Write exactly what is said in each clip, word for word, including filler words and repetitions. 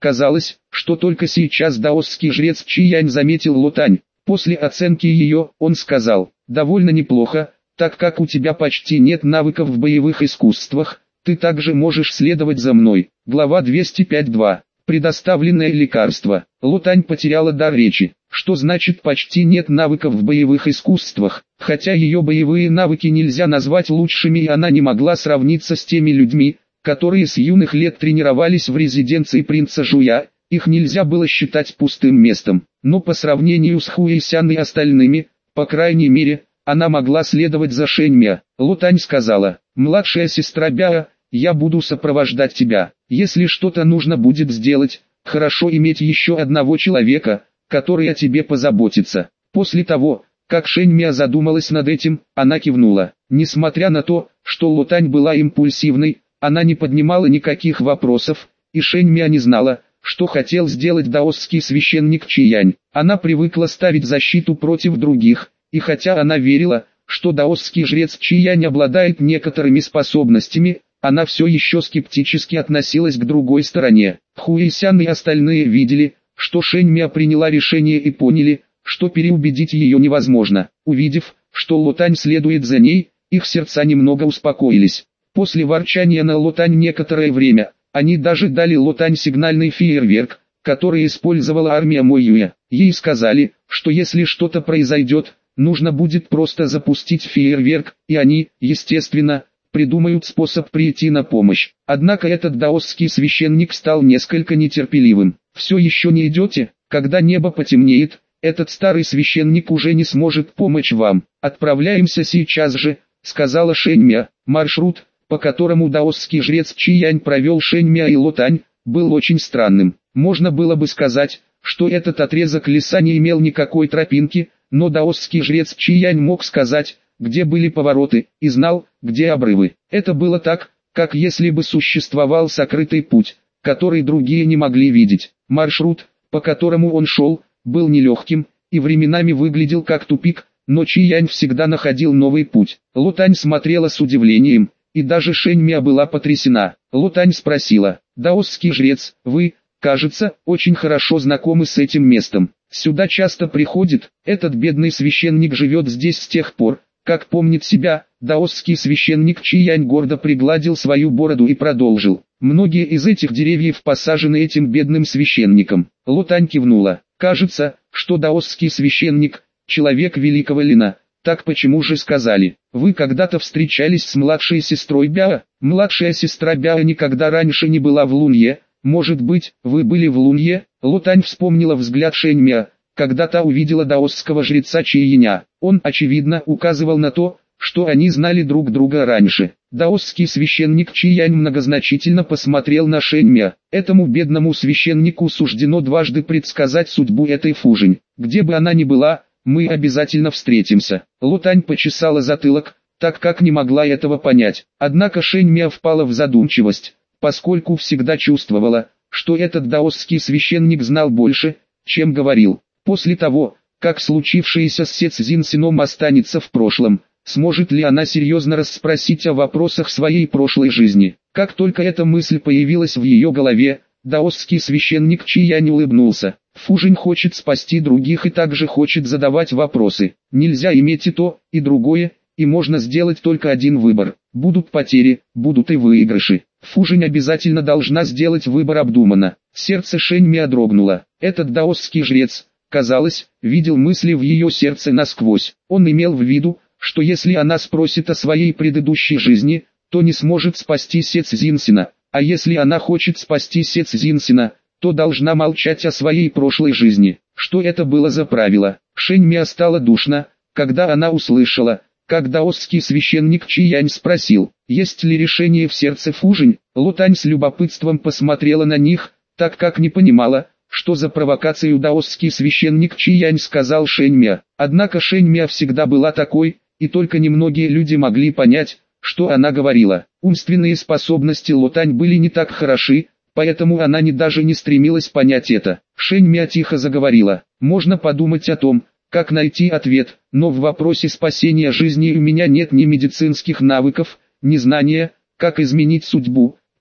Казалось, что только сейчас даосский жрец Чиянь заметил Лотань. После оценки ее, он сказал: «Довольно неплохо, так как у тебя почти нет навыков в боевых искусствах, ты также можешь следовать за мной». Глава двести пять точка два. Предоставленное лекарство. Лотань потеряла дар речи. Что значит почти нет навыков в боевых искусствах? Хотя ее боевые навыки нельзя назвать лучшими, и она не могла сравниться с теми людьми, которые с юных лет тренировались в резиденции принца Жуя, их нельзя было считать пустым местом. Но по сравнению с Хуэйсян и остальными, по крайней мере, она могла следовать за Шэньмя. Лотань сказала: «Младшая сестра Бяо, я буду сопровождать тебя. Если что-то нужно будет сделать, хорошо иметь еще одного человека, который о тебе позаботится». После того, как Шэньмя задумалась над этим, она кивнула. Несмотря на то, что Лотань была импульсивной, она не поднимала никаких вопросов, и Шэньмя не знала, что хотел сделать даосский священник Чиянь. Она привыкла ставить защиту против других, и хотя она верила, что даосский жрец Чиянь обладает некоторыми способностями, она все еще скептически относилась к другой стороне. Хуэйсян и остальные видели, что Шэньмя приняла решение, и поняли, что переубедить ее невозможно. Увидев, что Лотань следует за ней, их сердца немного успокоились. После ворчания на Лотань некоторое время, они даже дали Лотань сигнальный фейерверк, который использовала армия Моюя. Ей сказали, что если что-то произойдет, нужно будет просто запустить фейерверк, и они, естественно, придумают способ прийти на помощь. Однако этот даосский священник стал несколько нетерпеливым. «Все еще не идете? Когда небо потемнеет, этот старый священник уже не сможет помочь вам. Отправляемся сейчас же», — сказала Шэньмя. Маршрут, по которому даосский жрец Чиянь провел Шэньмя и Лотань, был очень странным. Можно было бы сказать, что этот отрезок леса не имел никакой тропинки, но даосский жрец Чиянь мог сказать, где были повороты, и знал, где обрывы. Это было так, как если бы существовал сокрытый путь, который другие не могли видеть. Маршрут, по которому он шел, был нелегким, и временами выглядел как тупик, но Чиянь всегда находил новый путь. Лотань смотрела с удивлением, и даже Шэньмя была потрясена. Лотань спросила: «Даосский жрец, вы, кажется, очень хорошо знакомы с этим местом. Сюда часто приходит, этот бедный священник живет здесь с тех пор, как помнит себя». Даосский священник Чиянь гордо пригладил свою бороду и продолжил: «Многие из этих деревьев посажены этим бедным священником». Лотань кивнула. «Кажется, что даосский священник – человек великого Лина. Так почему же сказали? Вы когда-то встречались с младшей сестрой Бяо?» «Младшая сестра Бяо никогда раньше не была в Лунье. Может быть, вы были в Лунье?» Лотань вспомнила взгляд Шэньмя, когда та увидела даосского жреца Чияня. Он, очевидно, указывал на то, что они знали друг друга раньше. Даосский священник Чиянь многозначительно посмотрел на Шэньмя. Этому бедному священнику суждено дважды предсказать судьбу этой Фужень. Где бы она ни была, мы обязательно встретимся. Лотань почесала затылок, так как не могла этого понять. Однако Шэньмя впала в задумчивость, поскольку всегда чувствовала, что этот даосский священник знал больше, чем говорил. После того, как случившееся с Сецзинсином останется в прошлом, сможет ли она серьезно расспросить о вопросах своей прошлой жизни? Как только эта мысль появилась в ее голове, даосский священник Чиянь улыбнулся. Фужень хочет спасти других и также хочет задавать вопросы. Нельзя иметь и то, и другое, и можно сделать только один выбор. Будут потери, будут и выигрыши. Фужень обязательно должна сделать выбор обдуманно. Сердце Шэньмя дрогнуло. Этот даосский жрец, казалось, видел мысли в ее сердце насквозь. Он имел в виду, что если она спросит о своей предыдущей жизни, то не сможет спасти Сецзинсина, а если она хочет спасти Сецзинсина, то должна молчать о своей прошлой жизни. Что это было за правило? Шэньмя стало душно, когда она услышала, как даосский священник Чиянь спросил, есть ли решение в сердце Фужень. Лотань с любопытством посмотрела на них, так как не понимала, что за провокацию даосский священник Чиянь сказал Шэньмя. Однако Шэньмя всегда была такой, и только немногие люди могли понять, что она говорила. Умственные способности Лотань были не так хороши, поэтому она не даже не стремилась понять это. Шэньмя тихо заговорила: «Можно подумать о том, как найти ответ, но в вопросе спасения жизни у меня нет ни медицинских навыков, ни знания, как изменить судьбу,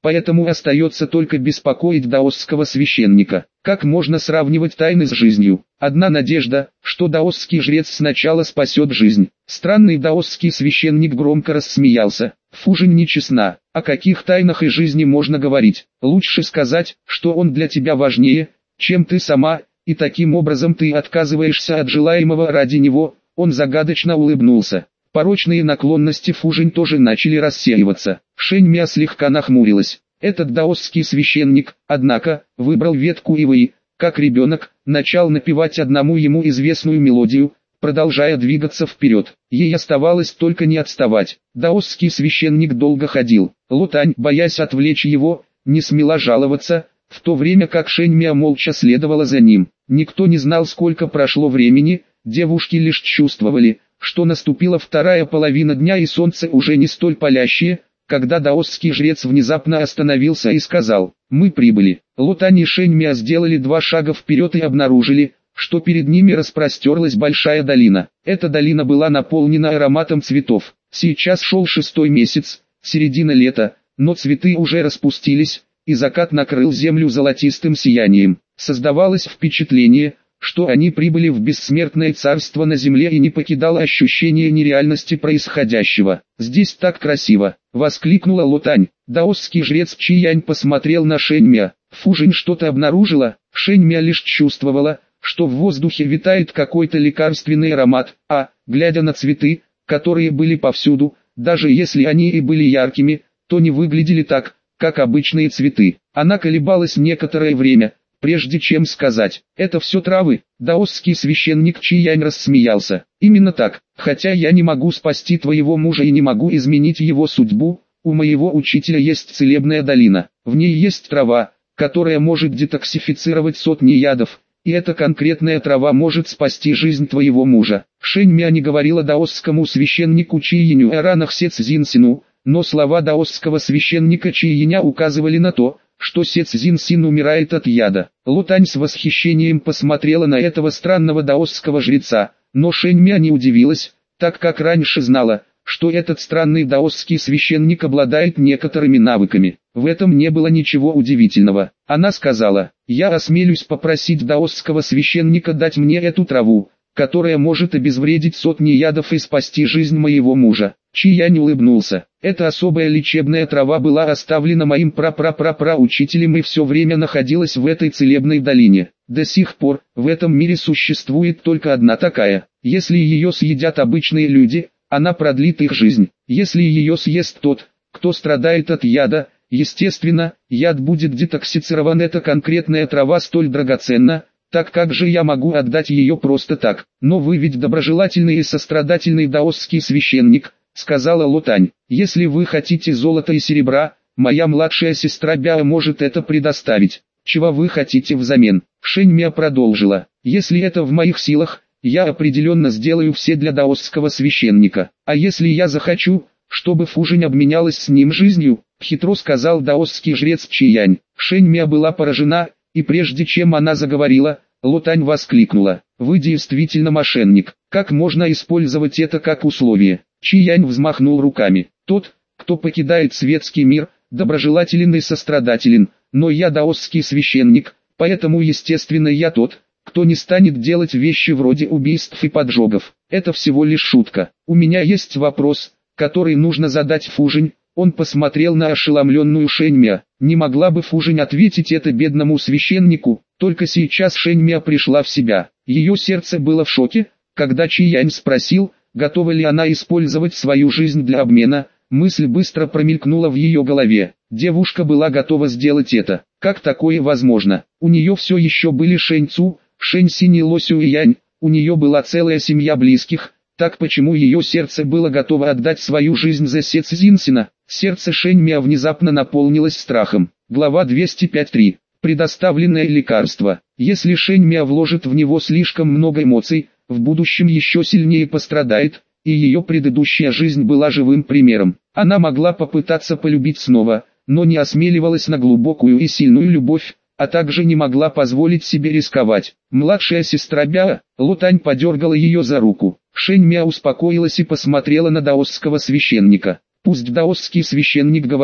поэтому остается только беспокоить даосского священника. Как можно сравнивать тайны с жизнью? Одна надежда, что даосский жрец сначала спасет жизнь. Странный даосский священник громко рассмеялся. Фужинь нечестна. О каких тайнах и жизни можно говорить? Лучше сказать, что он для тебя важнее, чем ты сама, и таким образом ты отказываешься от желаемого ради него. Он загадочно улыбнулся. Порочные наклонности Фужинь тоже начали рассеиваться. Шэньмя слегка нахмурилась. Этот даосский священник, однако, выбрал ветку ивы и, как ребенок, начал напевать одному ему известную мелодию, продолжая двигаться вперед. Ей оставалось только не отставать. Даосский священник долго ходил. Лотань, боясь отвлечь его, не смела жаловаться, в то время как Шэньмя молча следовала за ним. Никто не знал, сколько прошло времени, девушки лишь чувствовали, что наступила вторая половина дня и солнце уже не столь палящее, когда даосский жрец внезапно остановился и сказал: «Мы прибыли». Лотань и Шэньмя сделали два шага вперед и обнаружили, что перед ними распростерлась большая долина. Эта долина была наполнена ароматом цветов. Сейчас шел шестой месяц, середина лета, но цветы уже распустились, и закат накрыл землю золотистым сиянием. Создавалось впечатление, что они прибыли в бессмертное царство на земле, и не покидало ощущение нереальности происходящего. «Здесь так красиво!» — воскликнула Лотань. Даосский жрец Чиянь посмотрел на Шэньмя. Фужинь что-то обнаружила, Шэньмя лишь чувствовала, что в воздухе витает какой-то лекарственный аромат, а, глядя на цветы, которые были повсюду, даже если они и были яркими, то не выглядели так, как обычные цветы. Она колебалась некоторое время, прежде чем сказать: «Это все травы». Даосский священник Чиянь рассмеялся. «Именно так, хотя я не могу спасти твоего мужа и не могу изменить его судьбу, у моего учителя есть целебная долина. В ней есть трава, которая может детоксифицировать сотни ядов, и эта конкретная трава может спасти жизнь твоего мужа». Шэньмя не говорила даосскому священнику Чияню о ранах Сецзинсину, но слова даосского священника Чияня указывали на то, что Сецзинсин умирает от яда. Лотань с восхищением посмотрела на этого странного даосского жреца, но Шэньмя не удивилась, так как раньше знала, что этот странный даосский священник обладает некоторыми навыками. В этом не было ничего удивительного. Она сказала: «Я осмелюсь попросить даосского священника дать мне эту траву, которая может обезвредить сотни ядов и спасти жизнь моего мужа». Чиянь улыбнулся. «Эта особая лечебная трава была оставлена моим пра-пра-пра-пра-учителем и все время находилась в этой целебной долине. До сих пор, в этом мире существует только одна такая. Если ее съедят обычные люди, она продлит их жизнь. Если ее съест тот, кто страдает от яда, естественно, яд будет детоксицирован. Эта конкретная трава столь драгоценна, так как же я могу отдать ее просто так? Но вы ведь доброжелательный и сострадательный даосский священник», — сказала Лотань. «Если вы хотите золота и серебра, моя младшая сестра Бяо может это предоставить. Чего вы хотите взамен?» Шэньмя продолжила: «Если это в моих силах, я определенно сделаю все для даосского священника. А если я захочу, чтобы Фужинь обменялась с ним жизнью?» — хитро сказал даосский жрец Чиянь. Шэньмя была поражена, и прежде чем она заговорила, Лотань воскликнула: «Вы действительно мошенник. Как можно использовать это как условие?» Чиянь взмахнул руками. «Тот, кто покидает светский мир, доброжелателен и сострадателен, но я даосский священник, поэтому естественно я тот, кто не станет делать вещи вроде убийств и поджогов. Это всего лишь шутка. У меня есть вопрос, который нужно задать Фужинь». Он посмотрел на ошеломленную Шэньмя. Не могла бы Фужинь ответить это бедному священнику? Только сейчас Шэньмя пришла в себя. Ее сердце было в шоке, когда Чиянь спросил, готова ли она использовать свою жизнь для обмена. Мысль быстро промелькнула в ее голове. Девушка была готова сделать это. Как такое возможно? У нее все еще были Шэнь Цу, Шэнь Синь и Ло Сюэянь, у нее была целая семья близких. Так почему ее сердце было готово отдать свою жизнь за Сецзинсина? Сердце Шэньмя внезапно наполнилось страхом. Глава двести пять точка три. Предоставленное лекарство. Если Шэньмя вложит в него слишком много эмоций, в будущем еще сильнее пострадает, и ее предыдущая жизнь была живым примером. Она могла попытаться полюбить снова, но не осмеливалась на глубокую и сильную любовь, а также не могла позволить себе рисковать. Младшая сестра Бяо, Лотань подергала ее за руку. Шэньмя успокоилась и посмотрела на даосского священника. «Пусть даосский священник говорит,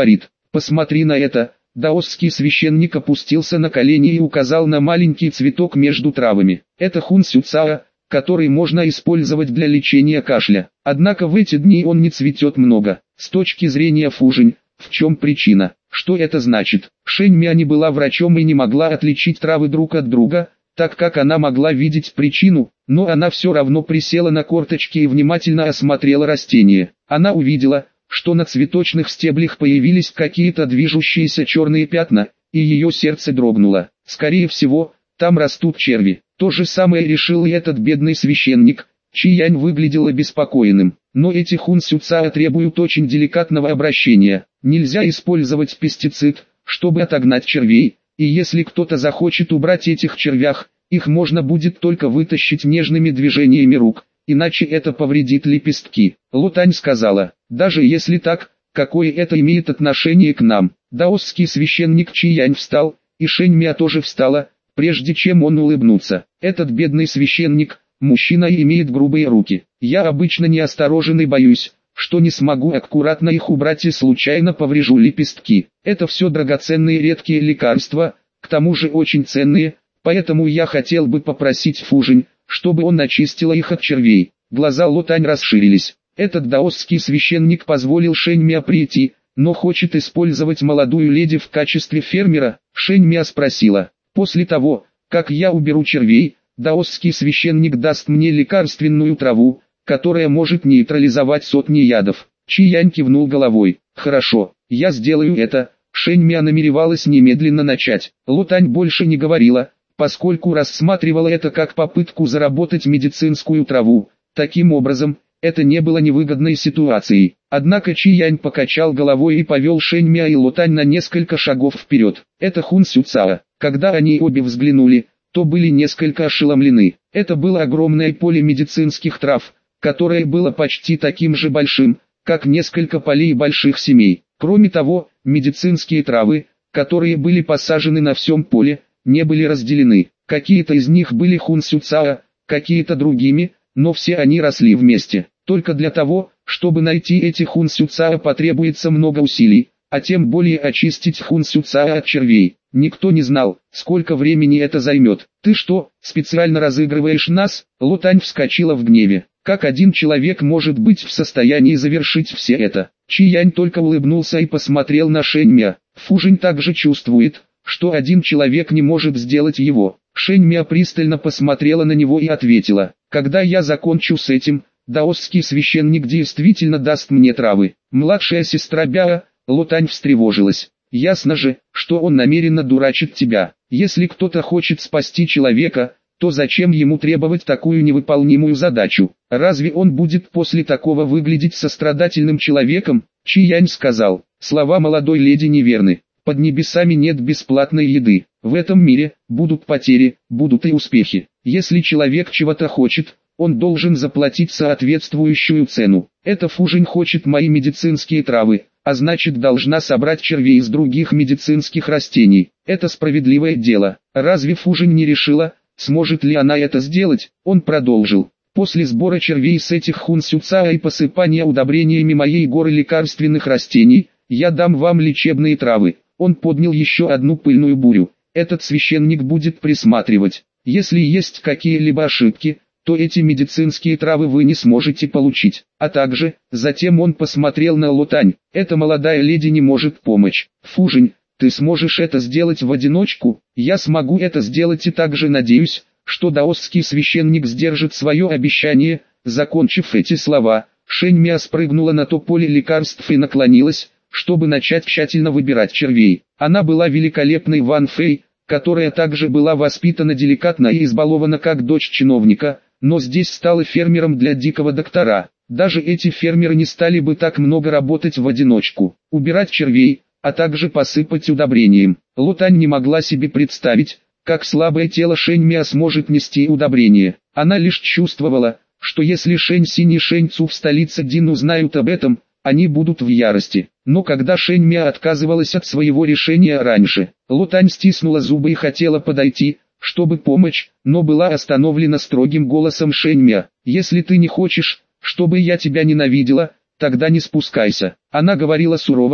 Посмотри на это. Даосский священник опустился на колени и указал на маленький цветок между травами. Это хун сюцаа, который можно использовать для лечения кашля. Однако в эти дни он не цветет много. С точки зрения Фужинь, в чем причина? Что это значит? Шэнь Мя не была врачом и не могла отличить травы друг от друга, так как она могла видеть причину, но она все равно присела на корточки и внимательно осмотрела растение. Она увидела, что на цветочных стеблях появились какие-то движущиеся черные пятна, и ее сердце дрогнуло. Скорее всего, там растут черви. То же самое решил и этот бедный священник. Чиянь выглядел обеспокоенным. Но эти хун сюцаа требуют очень деликатного обращения. Нельзя использовать пестицид, чтобы отогнать червей, и если кто-то захочет убрать этих червях, их можно будет только вытащить нежными движениями рук, иначе это повредит лепестки. Лотань сказала, даже если так, какое это имеет отношение к нам? Даосский священник Чиянь встал, и Шэнь Мя тоже встала, прежде чем он улыбнуться. Этот бедный священник, мужчина и имеет грубые руки. Я обычно неосторожен и боюсь, что не смогу аккуратно их убрать и случайно поврежу лепестки. Это все драгоценные редкие лекарства, к тому же очень ценные, поэтому я хотел бы попросить Фужинь, чтобы он очистила их от червей. Глаза Лотань расширились. Этот даосский священник позволил Шэнь Мя прийти, но хочет использовать молодую леди в качестве фермера. Шэнь Мя спросила, после того, как я уберу червей, даосский священник даст мне лекарственную траву, которая может нейтрализовать сотни ядов. Чиянь кивнул головой. Хорошо, я сделаю это. Шэнь Мя намеревалась немедленно начать. Лотань больше не говорила, поскольку рассматривала это как попытку заработать медицинскую траву. Таким образом, это не было невыгодной ситуацией. Однако Чиянь покачал головой и повел Шэнь Мя и Лотань на несколько шагов вперед. Это хун сюцаа. Когда они обе взглянули, то были несколько ошеломлены. Это было огромное поле медицинских трав, которое было почти таким же большим, как несколько полей больших семей. Кроме того, медицинские травы, которые были посажены на всем поле, не были разделены. Какие-то из них были хун сюцаа, какие-то другими, но все они росли вместе. Только для того, чтобы найти эти хун сюцаа, потребуется много усилий, а тем более очистить хун сюцаа от червей. Никто не знал, сколько времени это займет. «Ты что, специально разыгрываешь нас?» Лотань вскочила в гневе. «Как один человек может быть в состоянии завершить все это?» Чиянь только улыбнулся и посмотрел на Шэнь Мя. Фужинь также чувствует, что один человек не может сделать его. Шэнь Мя пристально посмотрела на него и ответила, «Когда я закончу с этим, даосский священник действительно даст мне травы». Младшая сестра Бяа, Лотань встревожилась. «Ясно же, что он намеренно дурачит тебя. Если кто-то хочет спасти человека, то зачем ему требовать такую невыполнимую задачу? Разве он будет после такого выглядеть сострадательным человеком?» Чиянь сказал, «Слова молодой леди неверны. Под небесами нет бесплатной еды. В этом мире будут потери, будут и успехи. Если человек чего-то хочет, он должен заплатить соответствующую цену. Эта Фужинь хочет мои медицинские травы, а значит должна собрать червей из других медицинских растений. Это справедливое дело. Разве Фужинь не решила, сможет ли она это сделать?» Он продолжил. «После сбора червей с этих хун сюцаа и посыпания удобрениями моей горы лекарственных растений, я дам вам лечебные травы». Он поднял еще одну пыльную бурю. «Этот священник будет присматривать. Если есть какие-либо ошибки, то эти медицинские травы вы не сможете получить. А также, затем он посмотрел на Лотань. Эта молодая леди не может помочь. Фужинь, ты сможешь это сделать в одиночку? Я смогу это сделать и также надеюсь, что даосский священник сдержит свое обещание». Закончив эти слова, Шэнь Мя спрыгнула на то поле лекарств и наклонилась, чтобы начать тщательно выбирать червей. Она была великолепной Ван Фэй, которая также была воспитана деликатно и избалована как дочь чиновника, но здесь стала фермером для дикого доктора. Даже эти фермеры не стали бы так много работать в одиночку, убирать червей, а также посыпать удобрением. Лотань не могла себе представить, как слабое тело Шэнь Мя сможет нести удобрение. Она лишь чувствовала, что если Шэнь Синь и Шэнь Цу в столице Дин узнают об этом, они будут в ярости. Но когда Шэнь Мя отказывалась от своего решения раньше, Лотань стиснула зубы и хотела подойти, чтобы помочь, но была остановлена строгим голосом Шэнь Мя. «Если ты не хочешь, чтобы я тебя ненавидела, тогда не спускайся». Она говорила сурово,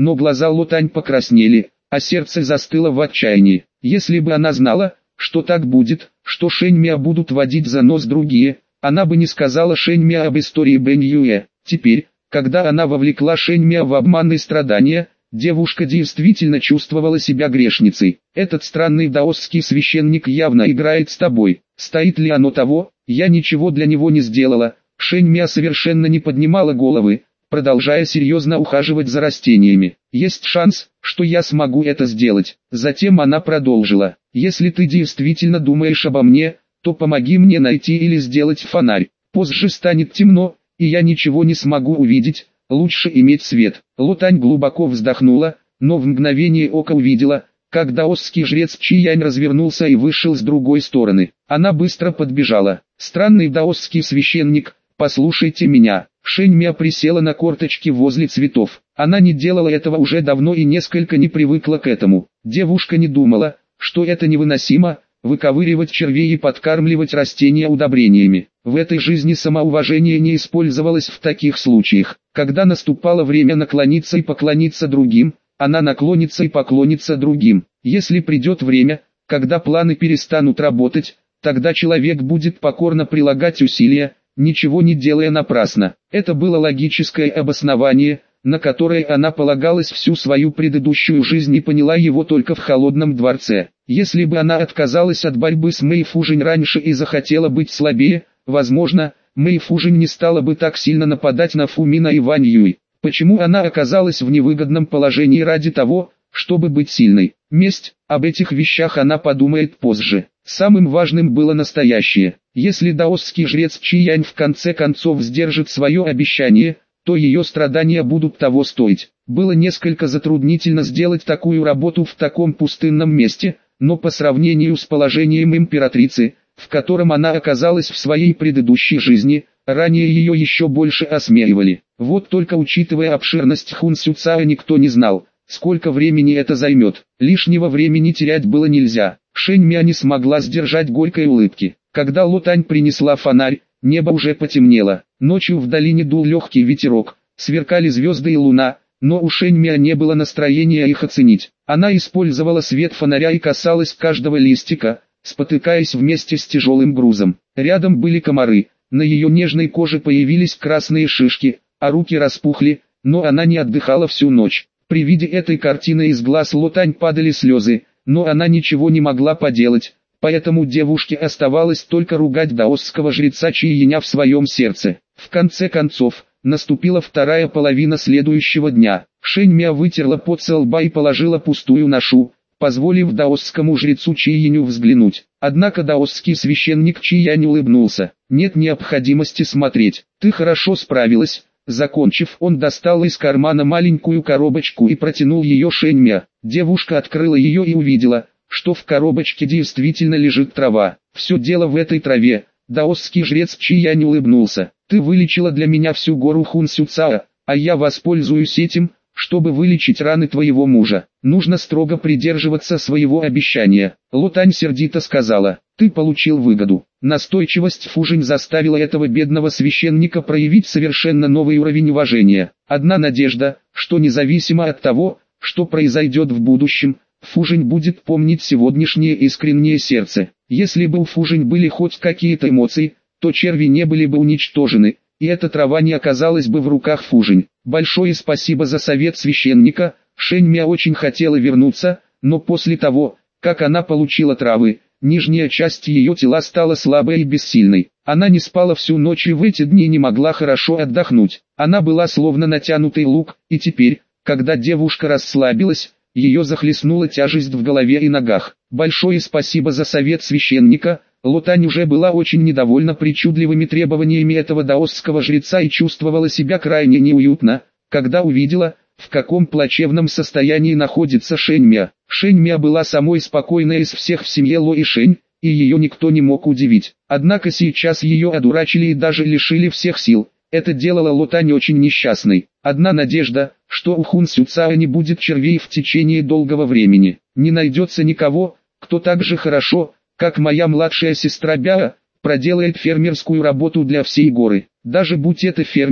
но глаза Лотань покраснели, а сердце застыло в отчаянии. Если бы она знала, что так будет, что Шэньмя будут водить за нос другие, она бы не сказала Шэньмя об истории Бэнь Юэ. Теперь, когда она вовлекла Шэньмя в обман и страдания, девушка действительно чувствовала себя грешницей. Этот странный даосский священник явно играет с тобой. Стоит ли оно того? Я ничего для него не сделала. Шэньмя совершенно не поднимала головы, продолжая серьезно ухаживать за растениями. Есть шанс, что я смогу это сделать. Затем она продолжила. Если ты действительно думаешь обо мне, то помоги мне найти или сделать фонарь. Позже станет темно, и я ничего не смогу увидеть. Лучше иметь свет. Лотань глубоко вздохнула, но в мгновение ока увидела, как даосский жрец Чиянь развернулся и вышел с другой стороны. Она быстро подбежала. Странный даосский священник, послушайте меня. Шэньмя присела на корточки возле цветов. Она не делала этого уже давно и несколько не привыкла к этому. Девушка не думала, что это невыносимо, выковыривать червей и подкармливать растения удобрениями. В этой жизни самоуважение не использовалось в таких случаях. Когда наступало время наклониться и поклониться другим, она наклонится и поклонится другим. Если придет время, когда планы перестанут работать, тогда человек будет покорно прилагать усилия, ничего не делая напрасно. Это было логическое обоснование, на которое она полагалась всю свою предыдущую жизнь и поняла его только в холодном дворце. Если бы она отказалась от борьбы с Мэй Фужинь раньше и захотела быть слабее, возможно, Мэй Фужинь не стала бы так сильно нападать на Фумина и Вань Юй. Почему она оказалась в невыгодном положении ради того, чтобы быть сильной? Месть, об этих вещах она подумает позже. Самым важным было настоящее. Если даосский жрец Чиянь в конце концов сдержит свое обещание, то ее страдания будут того стоить. Было несколько затруднительно сделать такую работу в таком пустынном месте, но по сравнению с положением императрицы, в котором она оказалась в своей предыдущей жизни, ранее ее еще больше осмеивали. Вот только учитывая обширность Хунсюцая никто не знал, сколько времени это займет. Лишнего времени терять было нельзя. Шэньмя не смогла сдержать горькой улыбки. Когда Лотань принесла фонарь, небо уже потемнело. Ночью в долине дул легкий ветерок, сверкали звезды и луна, но у Шэньмя не было настроения их оценить. Она использовала свет фонаря и касалась каждого листика, спотыкаясь вместе с тяжелым грузом. Рядом были комары, на ее нежной коже появились красные шишки, а руки распухли, но она не отдыхала всю ночь. При виде этой картины из глаз Лотань падали слезы, но она ничего не могла поделать, поэтому девушке оставалось только ругать даосского жреца Чияня в своем сердце. В конце концов, наступила вторая половина следующего дня. Шэньмя вытерла пот со лба и положила пустую ношу, позволив даосскому жрецу Чияню взглянуть. Однако даосский священник Чиянь улыбнулся. «Нет необходимости смотреть, ты хорошо справилась». Закончив, он достал из кармана маленькую коробочку и протянул ее Шэньмя. Девушка открыла ее и увидела, что в коробочке действительно лежит трава. Все дело в этой траве. Даосский жрец Чиянь улыбнулся. Ты вылечила для меня всю гору Хунсюцаа, а я воспользуюсь этим, чтобы вылечить раны твоего мужа. Нужно строго придерживаться своего обещания. Лотань сердито сказала, ты получил выгоду. Настойчивость Фужинь заставила этого бедного священника проявить совершенно новый уровень уважения. Одна надежда, что независимо от того, что произойдет в будущем, Фужинь будет помнить сегодняшнее искреннее сердце. Если бы у Фужинь были хоть какие-то эмоции, то черви не были бы уничтожены, и эта трава не оказалась бы в руках Фужинь. Большое спасибо за совет священника. Шэньмя очень хотела вернуться, но после того, как она получила травы, нижняя часть ее тела стала слабой и бессильной. Она не спала всю ночь и в эти дни не могла хорошо отдохнуть. Она была словно натянутый лук, и теперь, когда девушка расслабилась, ее захлестнула тяжесть в голове и ногах. Большое спасибо за совет священника. Лотань уже была очень недовольна причудливыми требованиями этого даосского жреца и чувствовала себя крайне неуютно, когда увидела, в каком плачевном состоянии находится Шэньмя. Шэньмя была самой спокойной из всех в семье Ло и Шэнь, и ее никто не мог удивить. Однако сейчас ее одурачили и даже лишили всех сил. Это делало Лотань очень несчастной. Одна надежда, что у Хунсюцаа не будет червей в течение долгого времени. Не найдется никого, кто так же хорошо, как моя младшая сестра Бяа, проделает фермерскую работу для всей горы. Даже будь это фермеры,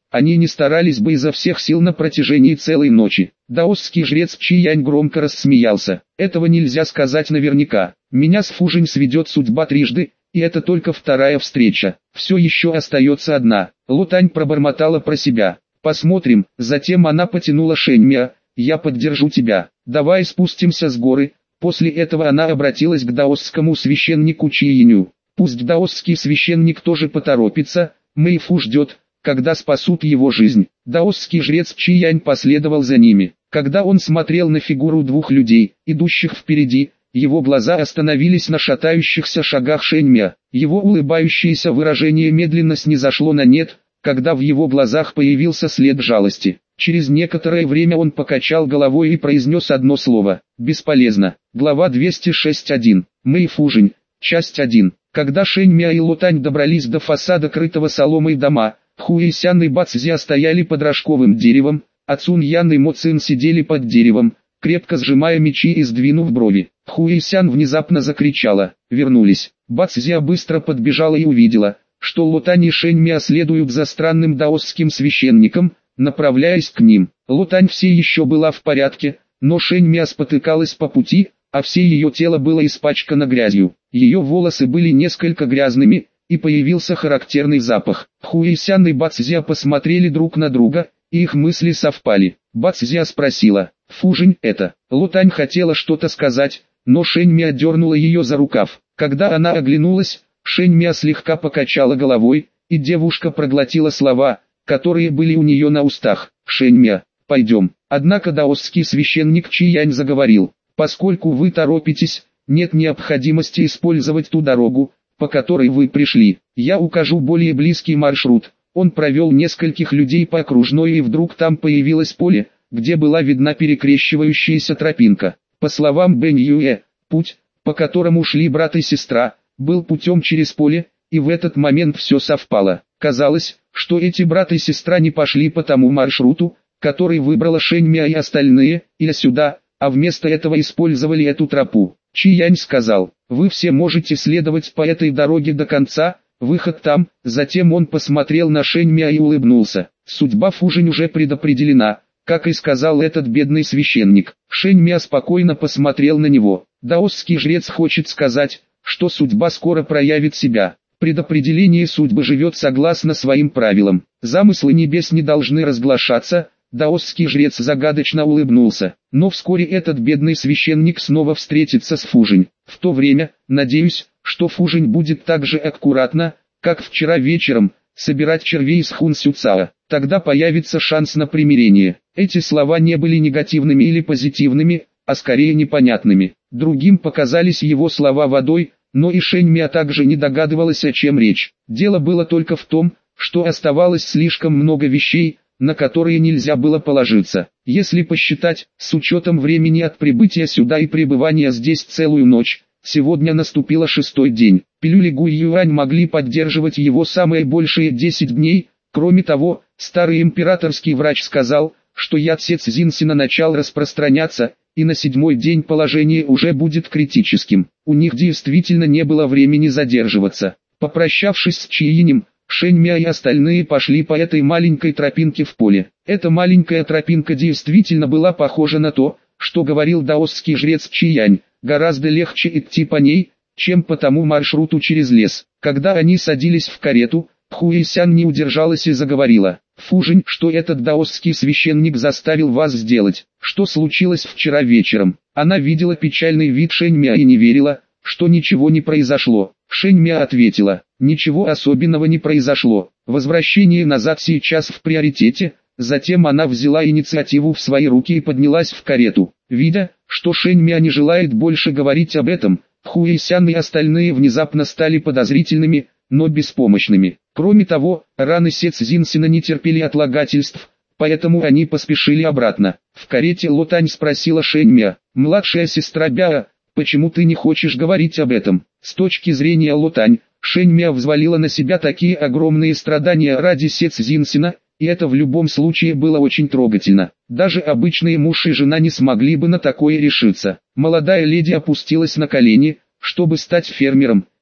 они не старались бы изо всех сил на протяжении целой ночи. Даосский жрец Чиянь громко рассмеялся. Этого нельзя сказать наверняка. Меня с Фужинь сведет судьба трижды, и это только вторая встреча. Все еще остается одна. Лотань пробормотала про себя. Посмотрим. Затем она потянула Шэньмя. Я поддержу тебя. Давай спустимся с горы. После этого она обратилась к даосскому священнику Чияню. Пусть даосский священник тоже поторопится. Мэйфу ждет, когда спасут его жизнь. Даосский жрец Чиянь последовал за ними. Когда он смотрел на фигуру двух людей, идущих впереди, его глаза остановились на шатающихся шагах Шэньмя. Его улыбающееся выражение медленно снизошло на нет, когда в его глазах появился след жалости. Через некоторое время он покачал головой и произнес одно слово: «Бесполезно». Глава двести шесть один. Мэйфужинь. Часть один. Когда Шэньмя и Лотань добрались до фасада крытого соломой дома, Хуэйсян и Бацзя стояли под рожковым деревом, а Цуньян и Моцин сидели под деревом, крепко сжимая мечи и сдвинув брови. Хуэйсян внезапно закричала: «Вернулись!». Бацзя быстро подбежала и увидела, что Лотань и Шэньмя следуют за странным даосским священником, направляясь к ним. Лотань все еще была в порядке, но Шэньмя спотыкалась по пути, а все ее тело было испачкано грязью. Ее волосы были несколько грязными, и появился характерный запах. Хуэйсян и Бацзя посмотрели друг на друга, и их мысли совпали. Бацзя спросила: «Фужинь это?». Лотань хотела что-то сказать, но Шэньмя дернула ее за рукав. Когда она оглянулась, Шэньмя слегка покачала головой, и девушка проглотила слова, которые были у нее на устах. «Шэньмя, пойдем». Однако даосский священник Чиянь заговорил: «Поскольку вы торопитесь, нет необходимости использовать ту дорогу, по которой вы пришли. Я укажу более близкий маршрут». Он провел нескольких людей по окружной, и вдруг там появилось поле, где была видна перекрещивающаяся тропинка. По словам Бэнь Юэ, путь, по которому шли брат и сестра, был путем через поле, и в этот момент все совпало. Казалось, что эти брат и сестра не пошли по тому маршруту, который выбрала Шэньмя и остальные, и сюда, а вместо этого использовали эту тропу. Чиянь сказал: «Вы все можете следовать по этой дороге до конца, выход там». Затем он посмотрел на Шэньмя и улыбнулся. Судьба Фужинь уже предопределена, как и сказал этот бедный священник. Шэньмя спокойно посмотрел на него. Даосский жрец хочет сказать, что судьба скоро проявит себя. Предопределение судьбы живет согласно своим правилам. Замыслы небес не должны разглашаться. Даосский жрец загадочно улыбнулся. Но вскоре этот бедный священник снова встретится с Фужинь. В то время, надеюсь, что Фужинь будет так же аккуратна, как вчера вечером, собирать червей с Хун Сюцао. Тогда появится шанс на примирение. Эти слова не были негативными или позитивными, а скорее непонятными. Другим показались его слова водой, но и Шэньмя также не догадывалась, о чем речь. Дело было только в том, что оставалось слишком много вещей, на которые нельзя было положиться. Если посчитать, с учетом времени от прибытия сюда и пребывания здесь целую ночь, сегодня наступила шестой день. Пилюли Гуй Юань могли поддерживать его самые большие десять дней. Кроме того, старый императорский врач сказал, что яд Сецзинсина начал распространяться, и на седьмой день положение уже будет критическим. У них действительно не было времени задерживаться. Попрощавшись с Чиянем, Шэньмя и остальные пошли по этой маленькой тропинке в поле. Эта маленькая тропинка действительно была похожа на то, что говорил даосский жрец Чиянь. Гораздо легче идти по ней, чем по тому маршруту через лес. Когда они садились в карету, Хуэйсян не удержалась и заговорила: «Фужинь, что этот даосский священник заставил вас сделать? Что случилось вчера вечером?» Она видела печальный вид Шэньмя и не верила, что ничего не произошло. Шэньмя ответила: «Ничего особенного не произошло. Возвращение назад сейчас в приоритете». Затем она взяла инициативу в свои руки и поднялась в карету. Видя, что Шэньмя не желает больше говорить об этом, Хуэйсян и остальные внезапно стали подозрительными, но беспомощными. Кроме того, раны Сецзинсина не терпели отлагательств, поэтому они поспешили обратно. В карете Лотань спросила Шэньмя: «Младшая сестра Бяо, почему ты не хочешь говорить об этом?» С точки зрения Лотань, Шэньмя взвалила на себя такие огромные страдания ради Сецзинсина, и это в любом случае было очень трогательно. Даже обычные муж и жена не смогли бы на такое решиться. Молодая леди опустилась на колени, чтобы стать фермером,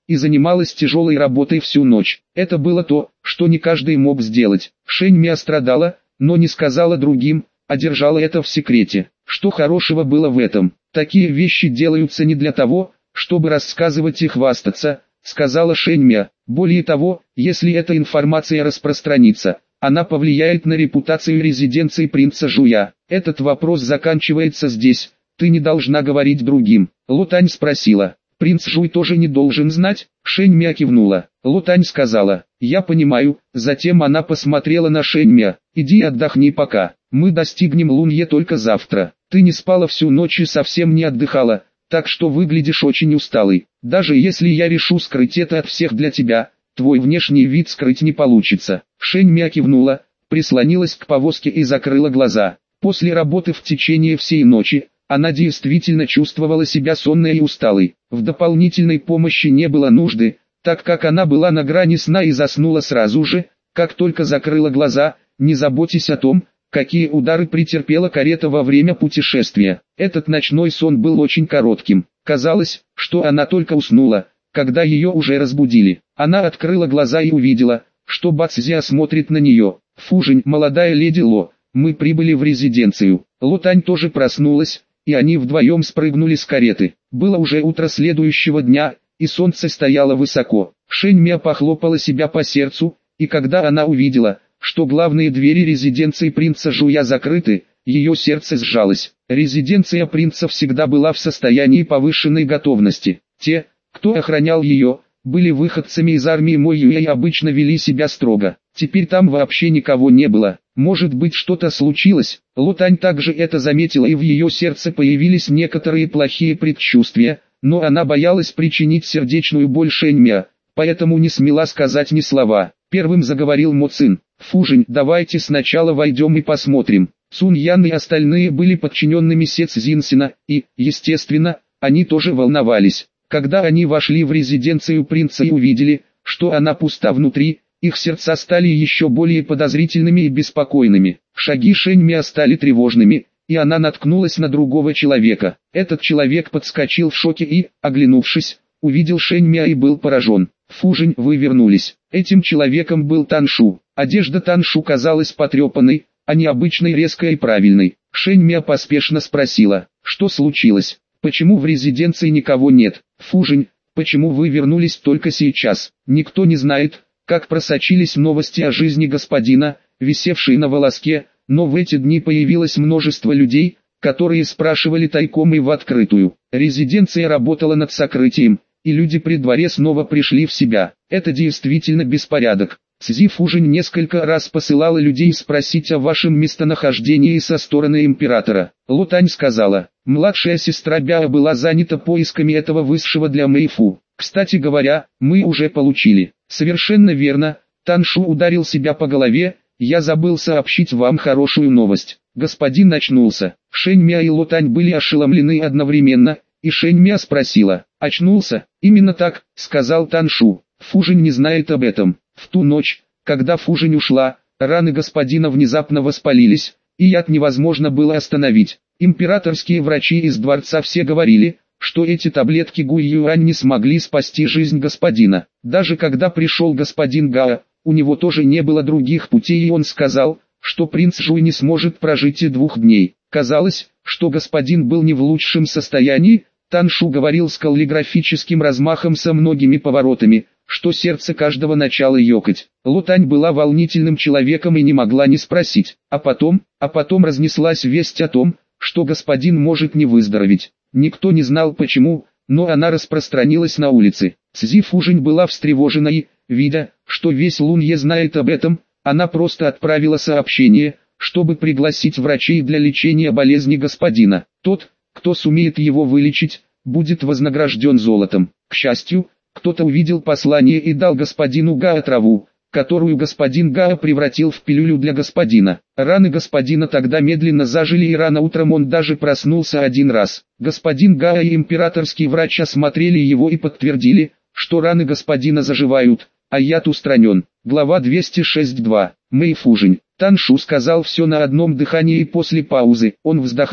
и занималась тяжелой работой всю ночь. Это было то, что не каждый мог сделать. Шэньмя страдала, но не сказала другим, а держала это в секрете. Что хорошего было в этом? Такие вещи делаются не для того, чтобы рассказывать и хвастаться, сказала Шэньмя. Более того, если эта информация распространится, она повлияет на репутацию резиденции принца Жуя. Этот вопрос заканчивается здесь, ты не должна говорить другим. Лотань спросила, принц Жуй тоже не должен знать? Шэньмя кивнула. Лотань сказала, я понимаю, затем она посмотрела на Шэньмя, иди отдохни пока, мы достигнем Лунье только завтра. Ты не спала всю ночь и совсем не отдыхала, так что выглядишь очень усталой. Даже если я решу скрыть это от всех для тебя, твой внешний вид скрыть не получится. Шэньмя кивнула, прислонилась к повозке и закрыла глаза. После работы в течение всей ночи, она действительно чувствовала себя сонной и усталой. В дополнительной помощи не было нужды, так как она была на грани сна и заснула сразу же, как только закрыла глаза, не заботясь о том, какие удары претерпела карета во время путешествия. Этот ночной сон был очень коротким. Казалось, что она только уснула, когда ее уже разбудили. Она открыла глаза и увидела, что Бацзя смотрит на нее. «Фужень, молодая леди Ло, мы прибыли в резиденцию». Лотань тоже проснулась, и они вдвоем спрыгнули с кареты. Было уже утро следующего дня, и солнце стояло высоко. Шэньмя похлопала себя по сердцу, и когда она увидела, что главные двери резиденции принца Жуя закрыты, ее сердце сжалось. Резиденция принца всегда была в состоянии повышенной готовности. Те, кто охранял ее, были выходцами из армии Мойюэ и обычно вели себя строго. Теперь там вообще никого не было. Может быть, что-то случилось? Лотань также это заметила, и в ее сердце появились некоторые плохие предчувствия, но она боялась причинить сердечную боль Шэньмя, поэтому не смела сказать ни слова. Первым заговорил Мо Цин. «Фужень, давайте сначала войдем и посмотрим». Цун Ян и остальные были подчиненными Се Цзинсина, и, естественно, они тоже волновались. Когда они вошли в резиденцию принца и увидели, что она пуста внутри, их сердца стали еще более подозрительными и беспокойными. Шаги Шэньмя стали тревожными, и она наткнулась на другого человека. Этот человек подскочил в шоке и, оглянувшись, увидел Шэньмя и был поражен. «Фужень, вы вернулись». Этим человеком был Таншу. Одежда Таншу казалась потрепанной, а не обычной, резкой и правильной. Шэньмя поспешно спросила, что случилось, почему в резиденции никого нет. «Фужень, почему вы вернулись только сейчас? Никто не знает, как просочились новости о жизни господина, висевшие на волоске, но в эти дни появилось множество людей, которые спрашивали тайком и в открытую. Резиденция работала над сокрытием, и люди при дворе снова пришли в себя. Это действительно беспорядок. Цзи Фужень несколько раз посылала людей спросить о вашем местонахождении со стороны императора. Лотань сказала, младшая сестра Бяо была занята поисками этого высшего для Мэйфу. Кстати говоря, мы уже получили. Совершенно верно, Таншу ударил себя по голове, я забыл сообщить вам хорошую новость. Господин очнулся. Шэньмя и Лотань были ошеломлены одновременно, и Шэньмя спросила, очнулся? Именно так, сказал Таншу. Фужень не знает об этом. В ту ночь, когда Фужень ушла, раны господина внезапно воспалились, и яд невозможно было остановить. Императорские врачи из дворца все говорили, что эти таблетки Гуй Юань не смогли спасти жизнь господина. Даже когда пришел господин Гао, у него тоже не было других путей, и он сказал, что принц Жуй не сможет прожить и двух дней. Казалось, что господин был не в лучшем состоянии. Таншу говорил с каллиграфическим размахом со многими поворотами, что сердце каждого начало ёкать. Лотань была волнительным человеком и не могла не спросить. А потом, а потом разнеслась весть о том, что господин может не выздороветь. Никто не знал почему, но она распространилась на улице. Цзи Фужень была встревожена и, видя, что весь Лунье знает об этом, она просто отправила сообщение, чтобы пригласить врачей для лечения болезни господина. Тот, кто сумеет его вылечить, будет вознагражден золотом. К счастью, кто-то увидел послание и дал господину Гао траву, которую господин Гао превратил в пилюлю для господина. Раны господина тогда медленно зажили, и рано утром он даже проснулся один раз. Господин Гао и императорский врач осмотрели его и подтвердили, что раны господина заживают, а яд устранен. Глава двести шестьдесят два. Мэй Фужень. Таншу сказал все на одном дыхании, и после паузы он вздохнул.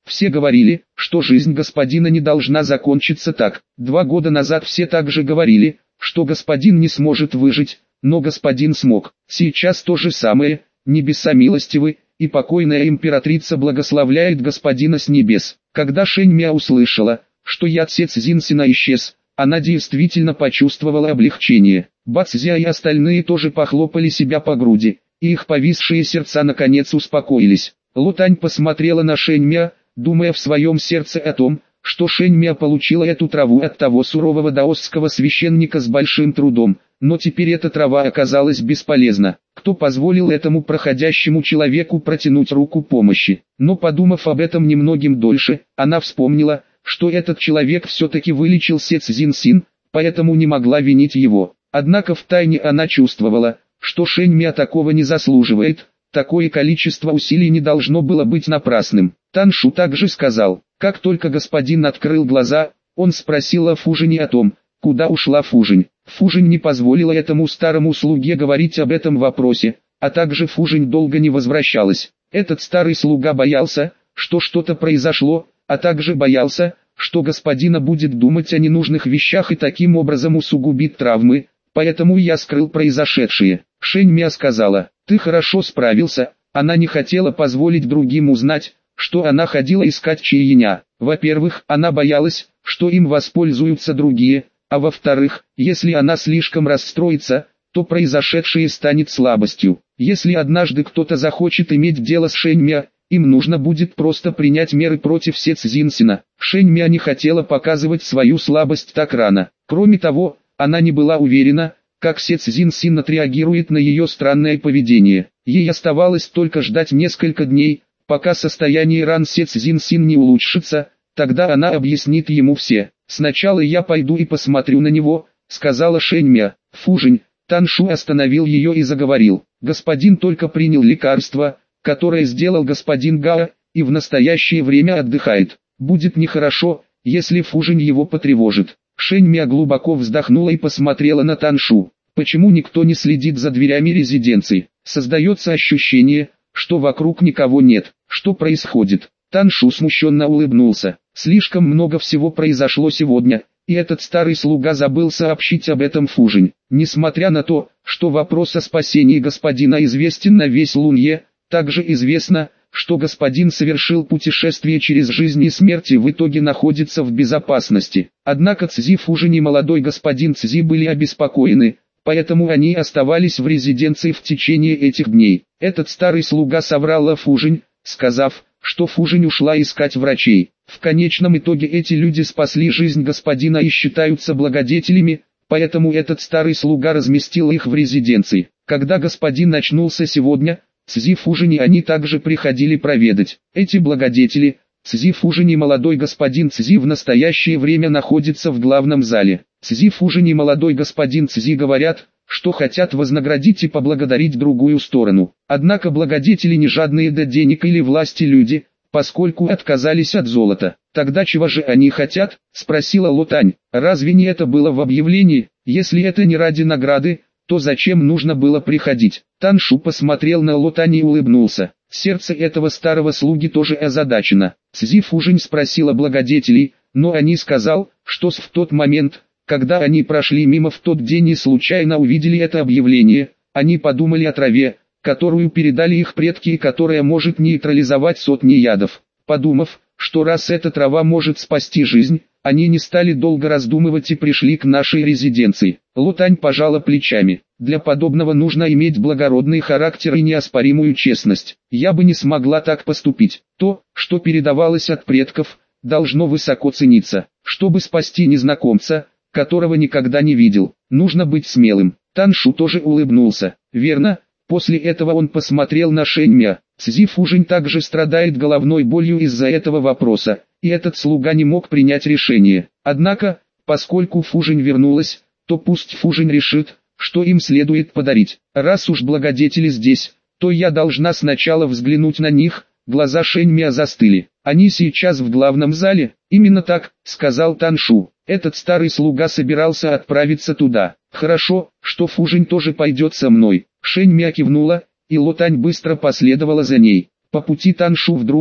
Все говорили, что жизнь господина не должна закончиться так. Два года назад все также говорили, что господин не сможет выжить, но господин смог. Сейчас то же самое, небеса милостивы, и покойная императрица благословляет господина с небес. Когда Шэньмя услышала, что яд Сецзинсина исчез, она действительно почувствовала облегчение. Бацзя и остальные тоже похлопали себя по груди, и их повисшие сердца наконец успокоились. Лутань посмотрела на Шэньмя, думая в своем сердце о том, что Шэньмя получила эту траву от того сурового даосского священника с большим трудом, но теперь эта трава оказалась бесполезна. Кто позволил этому проходящему человеку протянуть руку помощи? Но подумав об этом немногим дольше, она вспомнила, что этот человек все-таки вылечил Сецзинсин, поэтому не могла винить его. Однако втайне она чувствовала, что Шэньмя такого не заслуживает, такое количество усилий не должно было быть напрасным. Таншу также сказал, как только господин открыл глаза, он спросил о Фужине о том, куда ушла Фужинь. Фужинь не позволила этому старому слуге говорить об этом вопросе, а также Фужинь долго не возвращалась. Этот старый слуга боялся, что что-то произошло, а также боялся, что господина будет думать о ненужных вещах и таким образом усугубит травмы, поэтому я скрыл произошедшее. Шэньмя сказала, ты хорошо справился, она не хотела позволить другим узнать, что она ходила искать Чиеня. Во-первых, она боялась, что им воспользуются другие, а во-вторых, если она слишком расстроится, то произошедшее станет слабостью. Если однажды кто-то захочет иметь дело с Шэньмя, им нужно будет просто принять меры против Сецзинсина. Шэньмя не хотела показывать свою слабость так рано. Кроме того, она не была уверена, как Сецзинсин отреагирует на ее странное поведение. Ей оставалось только ждать несколько дней, пока состояние ран Сецзинсин не улучшится, тогда она объяснит ему все. «Сначала я пойду и посмотрю на него», — сказала Шэньмя. Фужинь, Таншу остановил ее и заговорил. «Господин только принял лекарство, которое сделал господин Гао, и в настоящее время отдыхает. Будет нехорошо, если Фужинь его потревожит». Шэньмя глубоко вздохнула и посмотрела на Таншу. «Почему никто не следит за дверями резиденции? Создается ощущение, что вокруг никого нет. Что происходит?» Таншу смущенно улыбнулся. Слишком много всего произошло сегодня, и этот старый слуга забыл сообщить об этом Фужинь. Несмотря на то, что вопрос о спасении господина известен на весь Лунье, также известно, что господин совершил путешествие через жизнь и смерть и в итоге находится в безопасности. Однако Цзи Фужинь и молодой господин Цзи были обеспокоены, поэтому они оставались в резиденции в течение этих дней. Этот старый слуга соврал о Фужинь, сказав, что Фужинь ушла искать врачей. В конечном итоге эти люди спасли жизнь господина и считаются благодетелями, поэтому этот старый слуга разместил их в резиденции. Когда господин очнулся сегодня, Цзи Фужинь и они также приходили проведать. Эти благодетели, Цзи Фужинь и молодой господин Цзи в настоящее время находятся в главном зале. Цзи Фужинь и молодой господин Цзи говорят, что хотят вознаградить и поблагодарить другую сторону. Однако благодетели не жадные до денег или власти люди, поскольку отказались от золота. «Тогда чего же они хотят?» – спросила Лутань. «Разве не это было в объявлении? Если это не ради награды, то зачем нужно было приходить?» Таншу посмотрел на Лутань и улыбнулся. Сердце этого старого слуги тоже озадачено. Цзи Фужинь спросила благодетелей, но они сказал, что в тот момент, когда они прошли мимо в тот день и случайно увидели это объявление, они подумали о траве, которую передали их предки и которая может нейтрализовать сотни ядов. Подумав, что раз эта трава может спасти жизнь, они не стали долго раздумывать и пришли к нашей резиденции. Лутань пожала плечами. Для подобного нужно иметь благородный характер и неоспоримую честность. Я бы не смогла так поступить. То, что передавалось от предков, должно высоко цениться. Чтобы спасти незнакомца, которого никогда не видел, нужно быть смелым. Таншу тоже улыбнулся. Верно? После этого он посмотрел на Шэньмя. Цзи Фужинь также страдает головной болью из-за этого вопроса, и этот слуга не мог принять решение. Однако, поскольку Фужинь вернулась, то пусть Фужинь решит, что им следует подарить. Раз уж благодетели здесь, то я должна сначала взглянуть на них. Глаза Шэньмя застыли. Они сейчас в главном зале? Именно так, сказал Таншу. Этот старый слуга собирался отправиться туда. Хорошо, что Фужинь тоже пойдет со мной. Шэньмя кивнула, и Лотань быстро последовала за ней. По пути Таншу вдруг,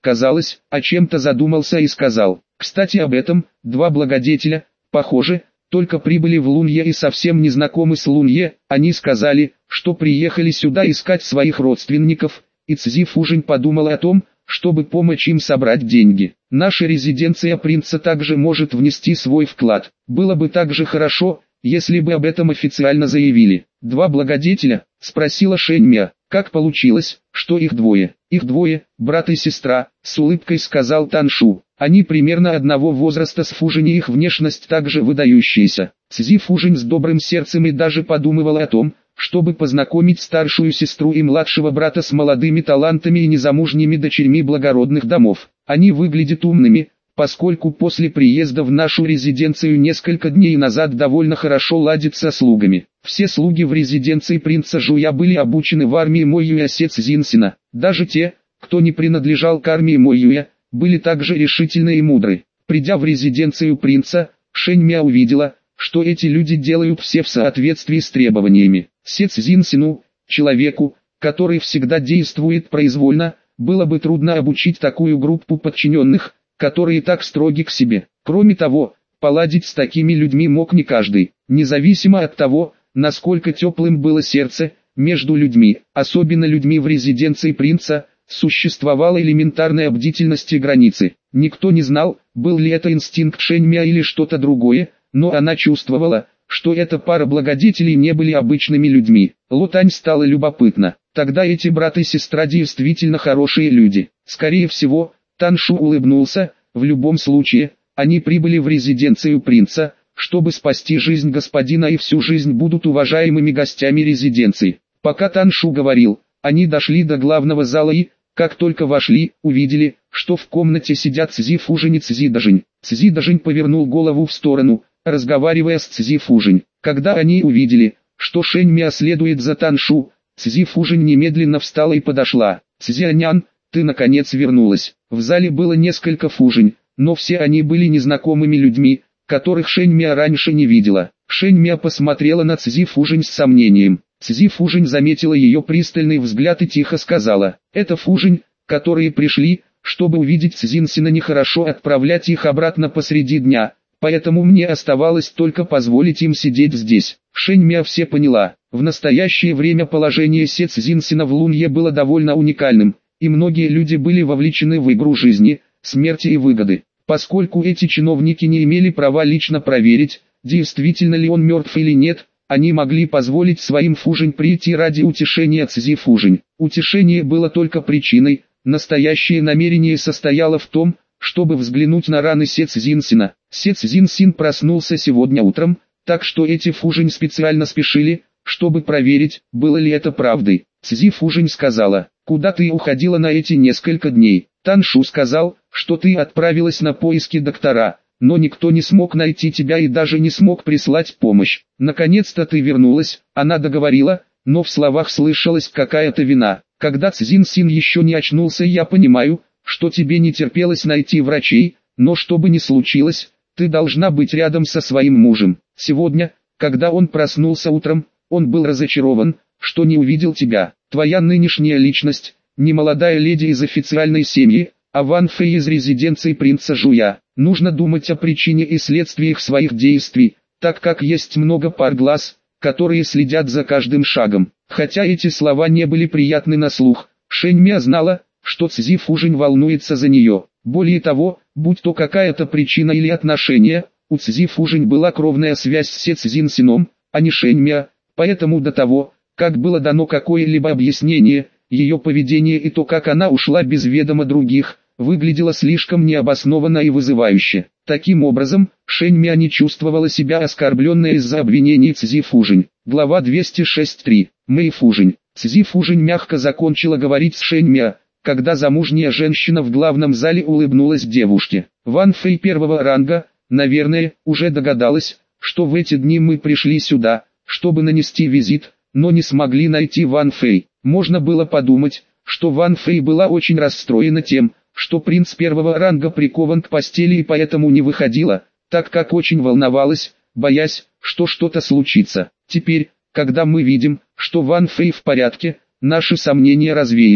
казалось, о чем-то задумался и сказал: «Кстати об этом, два благодетеля, похоже, только прибыли в Лунье и совсем не знакомы с Лунье. Они сказали, что приехали сюда искать своих родственников», и Цзи Фужинь подумал о том, чтобы помочь им собрать деньги. «Наша резиденция принца также может внести свой вклад. Было бы также хорошо, если бы об этом официально заявили». «Два благодетеля?» – спросила Шэньмя. «Как получилось, что их двое?» «Их двое, брат и сестра», – с улыбкой сказал Таншу. «Они примерно одного возраста с Фужинь, и их внешность также выдающаяся». Цзи Фужинь с добрым сердцем и даже подумывал о том, чтобы познакомить старшую сестру и младшего брата с молодыми талантами и незамужними дочерьми благородных домов. Они выглядят умными, поскольку после приезда в нашу резиденцию несколько дней назад довольно хорошо ладят со слугами. Все слуги в резиденции принца Жуя были обучены в армии Моюя Цзинсина. Даже те, кто не принадлежал к армии Моюя, были также решительны и мудры. Придя в резиденцию принца, Шэньмя увидела, что эти люди делают все в соответствии с требованиями. Се Цзинсину, человеку, который всегда действует произвольно, было бы трудно обучить такую группу подчиненных, которые так строги к себе. Кроме того, поладить с такими людьми мог не каждый. Независимо от того, насколько теплым было сердце, между людьми, особенно людьми в резиденции принца, существовала элементарная бдительность и границы. Никто не знал, был ли это инстинкт Шэньмя или что-то другое, но она чувствовала, что эта пара благодетелей не были обычными людьми. Лотань стало любопытно. Тогда эти брат и сестра действительно хорошие люди. Скорее всего, Таншу улыбнулся, в любом случае, они прибыли в резиденцию принца, чтобы спасти жизнь господина, и всю жизнь будут уважаемыми гостями резиденции. Пока Таншу говорил, они дошли до главного зала и, как только вошли, увидели, что в комнате сидят Цзи Фужинь и Цзи Дажинь. Цзи Дажинь повернул голову в сторону, разговаривая с Цзи Фужинь. Когда они увидели, что Шэньмя следует за Таншу, Цзи Фужинь немедленно встала и подошла. «Цзянян, ты наконец вернулась». В зале было несколько Фужинь, но все они были незнакомыми людьми, которых Шэньмя раньше не видела. Шэньмя посмотрела на Цзи Фужинь с сомнением. Цзи Фужинь заметила ее пристальный взгляд и тихо сказала: «Это Фужинь, которые пришли, чтобы увидеть Цзинсина. Нехорошо отправлять их обратно посреди дня, поэтому мне оставалось только позволить им сидеть здесь». Шэньмя все поняла. В настоящее время положение Се Цзинсина в Лунье было довольно уникальным, и многие люди были вовлечены в игру жизни, смерти и выгоды. Поскольку эти чиновники не имели права лично проверить, действительно ли он мертв или нет, они могли позволить своим Фужинь прийти ради утешения Цзи Фужинь. Утешение было только причиной, настоящее намерение состояло в том, чтобы взглянуть на раны Се Цзинсина. Се Цзинсин проснулся сегодня утром, так что эти Фужинь специально спешили, чтобы проверить, было ли это правдой. Цзи Фужинь сказала: «Куда ты уходила на эти несколько дней?» Таншу сказал, что ты отправилась на поиски доктора, но никто не смог найти тебя и даже не смог прислать помощь. Наконец-то ты вернулась, она договорила, но в словах слышалась какая-то вина. Когда Цзинсин еще не очнулся, я понимаю, что тебе не терпелось найти врачей, но что бы ни случилось, ты должна быть рядом со своим мужем. Сегодня, когда он проснулся утром, он был разочарован, что не увидел тебя. Твоя нынешняя личность, не молодая леди из официальной семьи, а Ван Фэй из резиденции принца Жуя. Нужно думать о причине и следствиях своих действий, так как есть много пар глаз, которые следят за каждым шагом. Хотя эти слова не были приятны на слух, Шэньмя знала, что Цзи Фужинь волнуется за нее. Более того, будь то какая-то причина или отношение, у Цзи Фужинь была кровная связь с Се Цзинсином, а не Шэньмя, поэтому до того, как было дано какое-либо объяснение, ее поведение и то, как она ушла без ведома других, выглядело слишком необоснованно и вызывающе. Таким образом, Шэньмя не чувствовала себя оскорбленной из-за обвинений Цзи Фужинь. Глава двести шесть три. Мэй Фужинь. Цзи Фужинь мягко закончила говорить с Шэньмя, когда замужняя женщина в главном зале улыбнулась девушке. Ван Фэй первого ранга, наверное, уже догадалась, что в эти дни мы пришли сюда, чтобы нанести визит, но не смогли найти Ван Фэй. Можно было подумать, что Ван Фэй была очень расстроена тем, что принц первого ранга прикован к постели и поэтому не выходила, так как очень волновалась, боясь, что что-то случится. Теперь, когда мы видим, что Ван Фэй в порядке, наши сомнения развеялись.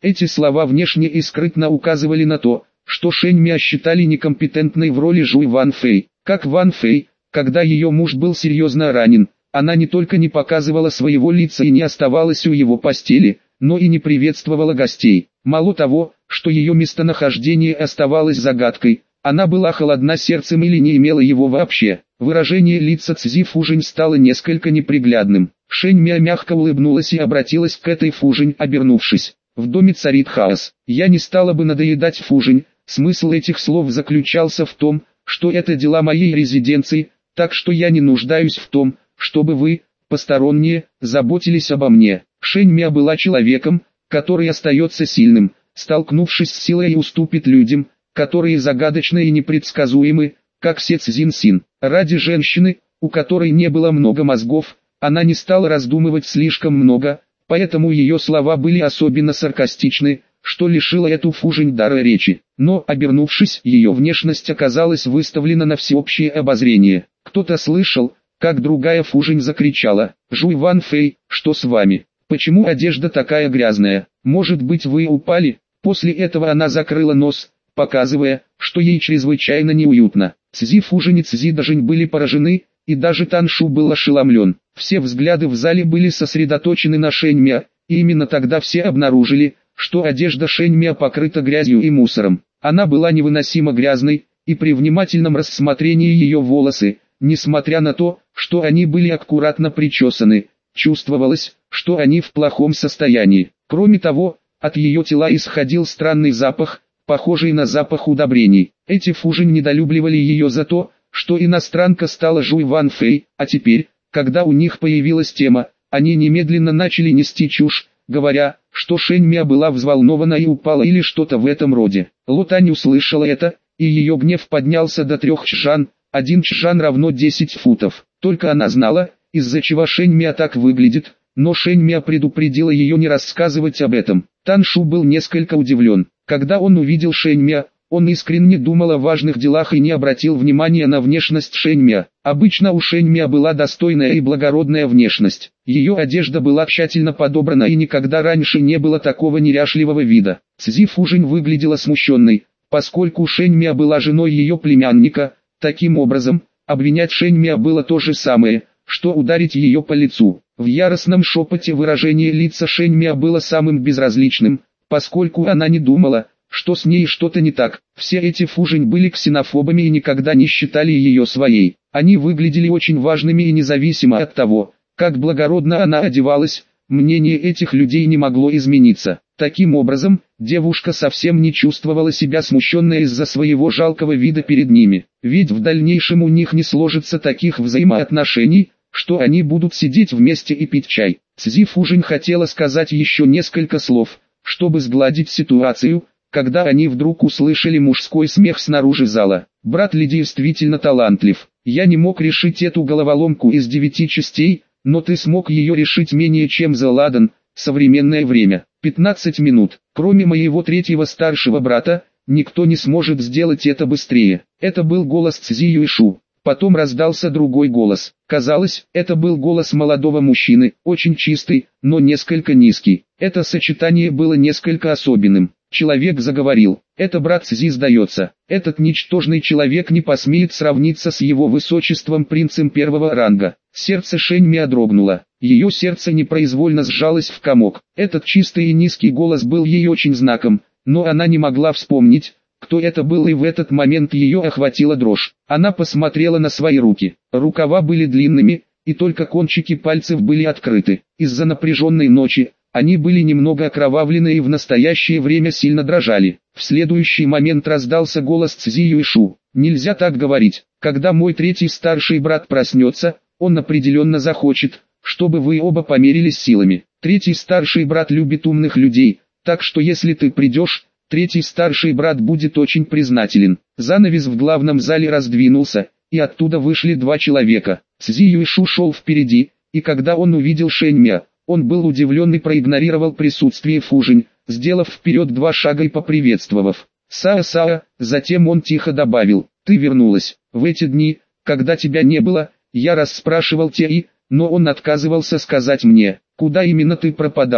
Эти слова внешне и скрытно указывали на то, что Шэнь Мя считали некомпетентной в роли Жуй Ван Фэй. Как Ван Фэй, когда ее муж был серьезно ранен, она не только не показывала своего лица и не оставалась у его постели, но и не приветствовала гостей. Мало того, что ее местонахождение оставалось загадкой, она была холодна сердцем или не имела его вообще. Выражение лица Цзи Фужень стало несколько неприглядным. Шэнь Мя мягко улыбнулась и обратилась к этой Фужень, обернувшись. В доме царит хаос. Я не стала бы надоедать Фужень. Смысл этих слов заключался в том, что это дела моей резиденции, так что я не нуждаюсь в том, чтобы вы, посторонние, заботились обо мне. Шэнь Мя была человеком, который остается сильным, столкнувшись с силой и уступит людям, которые загадочны и непредсказуемы, как Се Цзин Син. Ради женщины, у которой не было много мозгов, она не стала раздумывать слишком много, поэтому ее слова были особенно саркастичны, что лишило эту Фужень дара речи. Но, обернувшись, ее внешность оказалась выставлена на всеобщее обозрение. Кто-то слышал, как другая Фужень закричала: «Жуй Ван Фэй, что с вами? Почему одежда такая грязная? Может быть, вы упали?» После этого она закрыла нос, показывая, что ей чрезвычайно неуютно. Цзи Фужень и Цзи Дажень были поражены, и даже Тан Шу был ошеломлен. Все взгляды в зале были сосредоточены на Шэнь Мя, и именно тогда все обнаружили, что одежда Шэнь Мя покрыта грязью и мусором. Она была невыносимо грязной, и при внимательном рассмотрении ее волосы, несмотря на то, что они были аккуратно причесаны, чувствовалось, что они в плохом состоянии. Кроме того, от ее тела исходил странный запах, похожий на запах удобрений. Эти Фужень недолюбливали ее за то, что иностранка стала Жуй Ван Фэй, а теперь, когда у них появилась тема, они немедленно начали нести чушь, говоря, что Шэнь Мя была взволнована и упала или что-то в этом роде. Ло Тань услышала это, и ее гнев поднялся до трех чжан, один чжан равно десять футов. Только она знала, из-за чего Шэнь Мя так выглядит, но Шэнь Мя предупредила ее не рассказывать об этом. Тан Шу был несколько удивлен. Когда он увидел Шэнь Мя, он искренне думал о важных делах и не обратил внимания на внешность Шэнь Мя. Обычно у Шэнь Мя была достойная и благородная внешность. Ее одежда была тщательно подобрана и никогда раньше не было такого неряшливого вида. Цзи Фужень выглядела смущенной, поскольку Шэнь Мя была женой ее племянника. Таким образом, обвинять Шэнь Мя было то же самое, что ударить ее по лицу. В яростном шепоте выражение лица Шэнь Мя было самым безразличным, поскольку она не думала, что с ней что-то не так. Все эти Фужень были ксенофобами и никогда не считали ее своей. Они выглядели очень важными и независимо от того, как благородно она одевалась, мнение этих людей не могло измениться. Таким образом, девушка совсем не чувствовала себя смущенной из-за своего жалкого вида перед ними. Ведь в дальнейшем у них не сложится таких взаимоотношений, что они будут сидеть вместе и пить чай. Цзи Фужень хотела сказать еще несколько слов, чтобы сгладить ситуацию, когда они вдруг услышали мужской смех снаружи зала. «Брат Ли действительно талантлив. Я не мог решить эту головоломку из девяти частей, но ты смог ее решить менее чем за ладан. Современное время. пятнадцать минут. Кроме моего третьего старшего брата, никто не сможет сделать это быстрее». Это был голос Цзи Юйшу. Потом раздался другой голос. Казалось, это был голос молодого мужчины, очень чистый, но несколько низкий. Это сочетание было несколько особенным. Человек заговорил: «Это брат Цзи сдается. Этот ничтожный человек не посмеет сравниться с его высочеством принцем первого ранга». Сердце Шэнь Мя дрогнуло. Ее сердце непроизвольно сжалось в комок. Этот чистый и низкий голос был ей очень знаком, но она не могла вспомнить, кто это был, и в этот момент ее охватила дрожь. Она посмотрела на свои руки. Рукава были длинными, и только кончики пальцев были открыты. Из-за напряженной ночи, они были немного окровавлены и в настоящее время сильно дрожали. В следующий момент раздался голос Цзи Юйшу: «Нельзя так говорить. Когда мой третий старший брат проснется, он определенно захочет, чтобы вы оба померились силами. Третий старший брат любит умных людей, так что если ты придешь, третий старший брат будет очень признателен». Занавес в главном зале раздвинулся, и оттуда вышли два человека. Цзи Юйшу шел впереди, и когда он увидел Шэнь Мя, он был удивлен и проигнорировал присутствие Фужень, сделав вперед два шага и поприветствовав. «Саа-саа», затем он тихо добавил: «Ты вернулась. В эти дни, когда тебя не было, я расспрашивал Тяи, но он отказывался сказать мне, куда именно ты пропадала».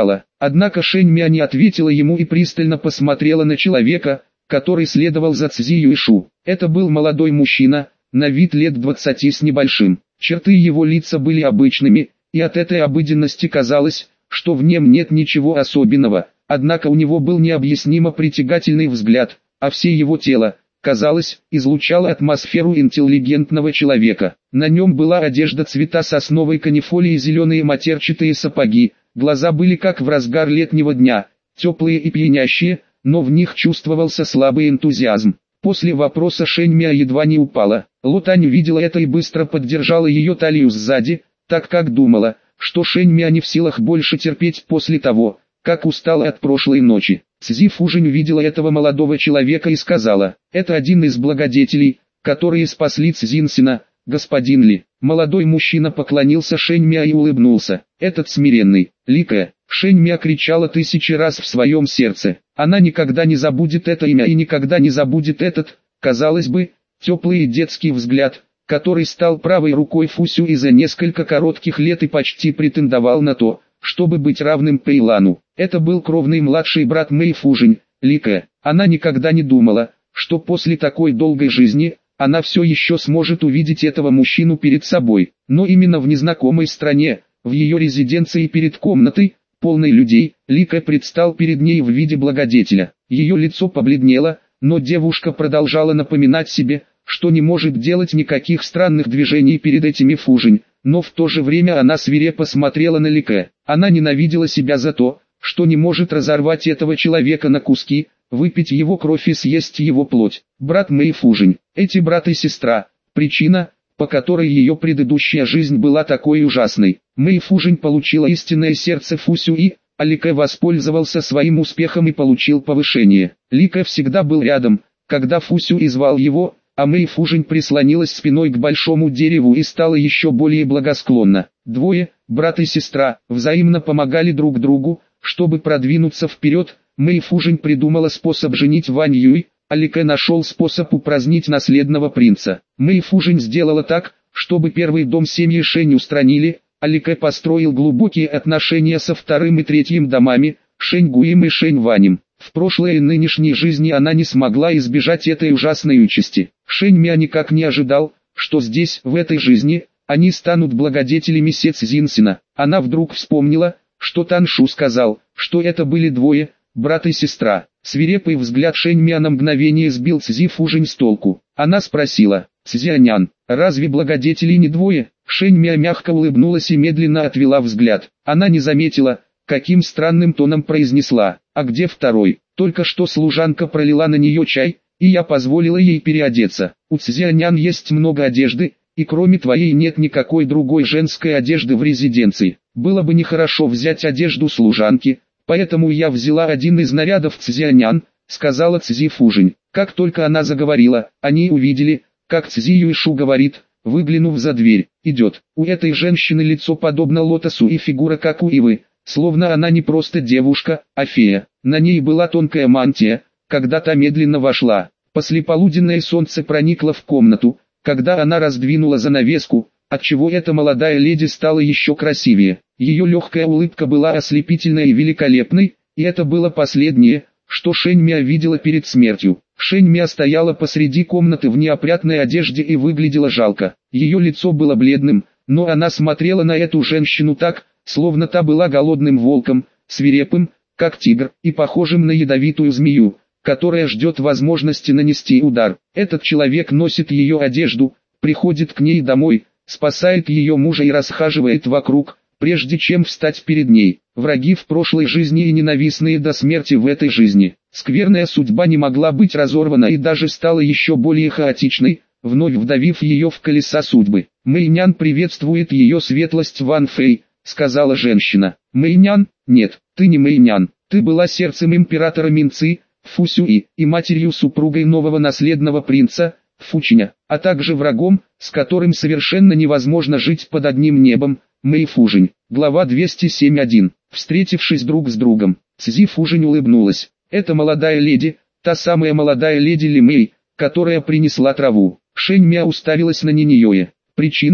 Однако Шэнь Мя не ответила ему и пристально посмотрела на человека, который следовал за Цзи Юйшу. Это был молодой мужчина, на вид лет двадцати с небольшим. Черты его лица были обычными, и от этой обыденности казалось, что в нем нет ничего особенного, однако у него был необъяснимо притягательный взгляд, а все его тело, казалось, излучало атмосферу интеллигентного человека. На нем была одежда цвета сосновой канифоли и зеленые матерчатые сапоги, глаза были как в разгар летнего дня, теплые и пьянящие, но в них чувствовался слабый энтузиазм. После вопроса Шэнь Мя едва не упала. Ло Тань увидела это и быстро поддержала ее талию сзади, так как думала, что Шэнь Мя не в силах больше терпеть после того, как устала от прошлой ночи. Цзи Фужинь увидела этого молодого человека и сказала: «Это один из благодетелей, которые спасли Цзинсина, господин Ли». Молодой мужчина поклонился Шэнь Мя и улыбнулся. «Этот смиренный, Ли Кэ». Шэнь Мя кричала тысячи раз в своем сердце. Она никогда не забудет это имя и никогда не забудет этот, казалось бы, теплый детский взгляд, который стал правой рукой Фусю и за несколько коротких лет и почти претендовал на то, чтобы быть равным Пэйлану. Это был кровный младший брат Мэй Фужинь, Ли Кэ. Она никогда не думала, что после такой долгой жизни, она все еще сможет увидеть этого мужчину перед собой. Но именно в незнакомой стране, в ее резиденции перед комнатой, полной людей, Ли Кэ предстал перед ней в виде благодетеля. Ее лицо побледнело, но девушка продолжала напоминать себе, что не может делать никаких странных движений перед этими Фужинь, но в то же время она свирепо смотрела на Ли Кэ. Она ненавидела себя за то, что не может разорвать этого человека на куски, выпить его кровь и съесть его плоть. Брат Мэй Фужинь, эти брат и сестра, причина, по которой ее предыдущая жизнь была такой ужасной. Мэй Фужинь получила истинное сердце Фусю и, а Ли Кэ воспользовался своим успехом и получил повышение. Ли Кэ всегда был рядом, когда Фусю извал его, а Мэй Фужинь прислонилась спиной к большому дереву и стала еще более благосклонна. Двое, брат и сестра, взаимно помогали друг другу, чтобы продвинуться вперед. Мэй Фужинь придумала способ женить Вань Юй, а Ли Кэ нашел способ упразднить наследного принца. Мэй Фужинь сделала так, чтобы первый дом семьи Шэнь устранили, а Ли Кэ построил глубокие отношения со вторым и третьим домами, Шэнь Гуем и Шэнь Ванем. В прошлой и нынешней жизни она не смогла избежать этой ужасной участи. Шэнь Мя никак не ожидал, что здесь, в этой жизни, они станут благодетелями Се Цзинсина. Она вдруг вспомнила, что Тан Шу сказал, что это были двое, брат и сестра. Свирепый взгляд Шэнь Мя на мгновение сбил Цзи Фужинь с толку. Она спросила: «Цзянян, разве благодетелей не двое?» Шэнь Мя мягко улыбнулась и медленно отвела взгляд. Она не заметила, каким странным тоном произнесла: «А где второй? Только что служанка пролила на нее чай, и я позволила ей переодеться. У Цзянян есть много одежды, и кроме твоей нет никакой другой женской одежды в резиденции. Было бы нехорошо взять одежду служанки, поэтому я взяла один из нарядов Цзянян», — сказала Цзи Фужинь. Как только она заговорила, они увидели, как Цзи Юйшу говорит, выглянув за дверь: «Идет». У этой женщины лицо подобно лотосу и фигура как у ивы, словно она не просто девушка, а фея. На ней была тонкая мантия. Когда та медленно вошла, послеполуденное солнце проникло в комнату, когда она раздвинула занавеску, отчего эта молодая леди стала еще красивее. Ее легкая улыбка была ослепительной и великолепной, и это было последнее, что Шэнь Мя видела перед смертью. Шэнь Мя стояла посреди комнаты в неопрятной одежде и выглядела жалко. Ее лицо было бледным, но она смотрела на эту женщину так, словно та была голодным волком, свирепым, как тигр, и похожим на ядовитую змею, которая ждет возможности нанести удар. Этот человек носит ее одежду, приходит к ней домой, спасает ее мужа и расхаживает вокруг, прежде чем встать перед ней. Враги в прошлой жизни и ненавистные до смерти в этой жизни. Скверная судьба не могла быть разорвана и даже стала еще более хаотичной, вновь вдавив ее в колеса судьбы. «Мэйнян приветствует ее светлость Ван Фэй», — сказала женщина. «Мэйнян? Нет, ты не Мэйнян. Ты была сердцем императора Минцы, Фусюи, и матерью-супругой нового наследного принца, Фучиня, а также врагом, с которым совершенно невозможно жить под одним небом, Мэй Фужинь». Глава двести семь точка один. Встретившись друг с другом, Цзи Фужинь улыбнулась. «Это молодая леди, та самая молодая леди Ли Мэй, которая принесла траву». Шэнь Мя уставилась на нее. Причина,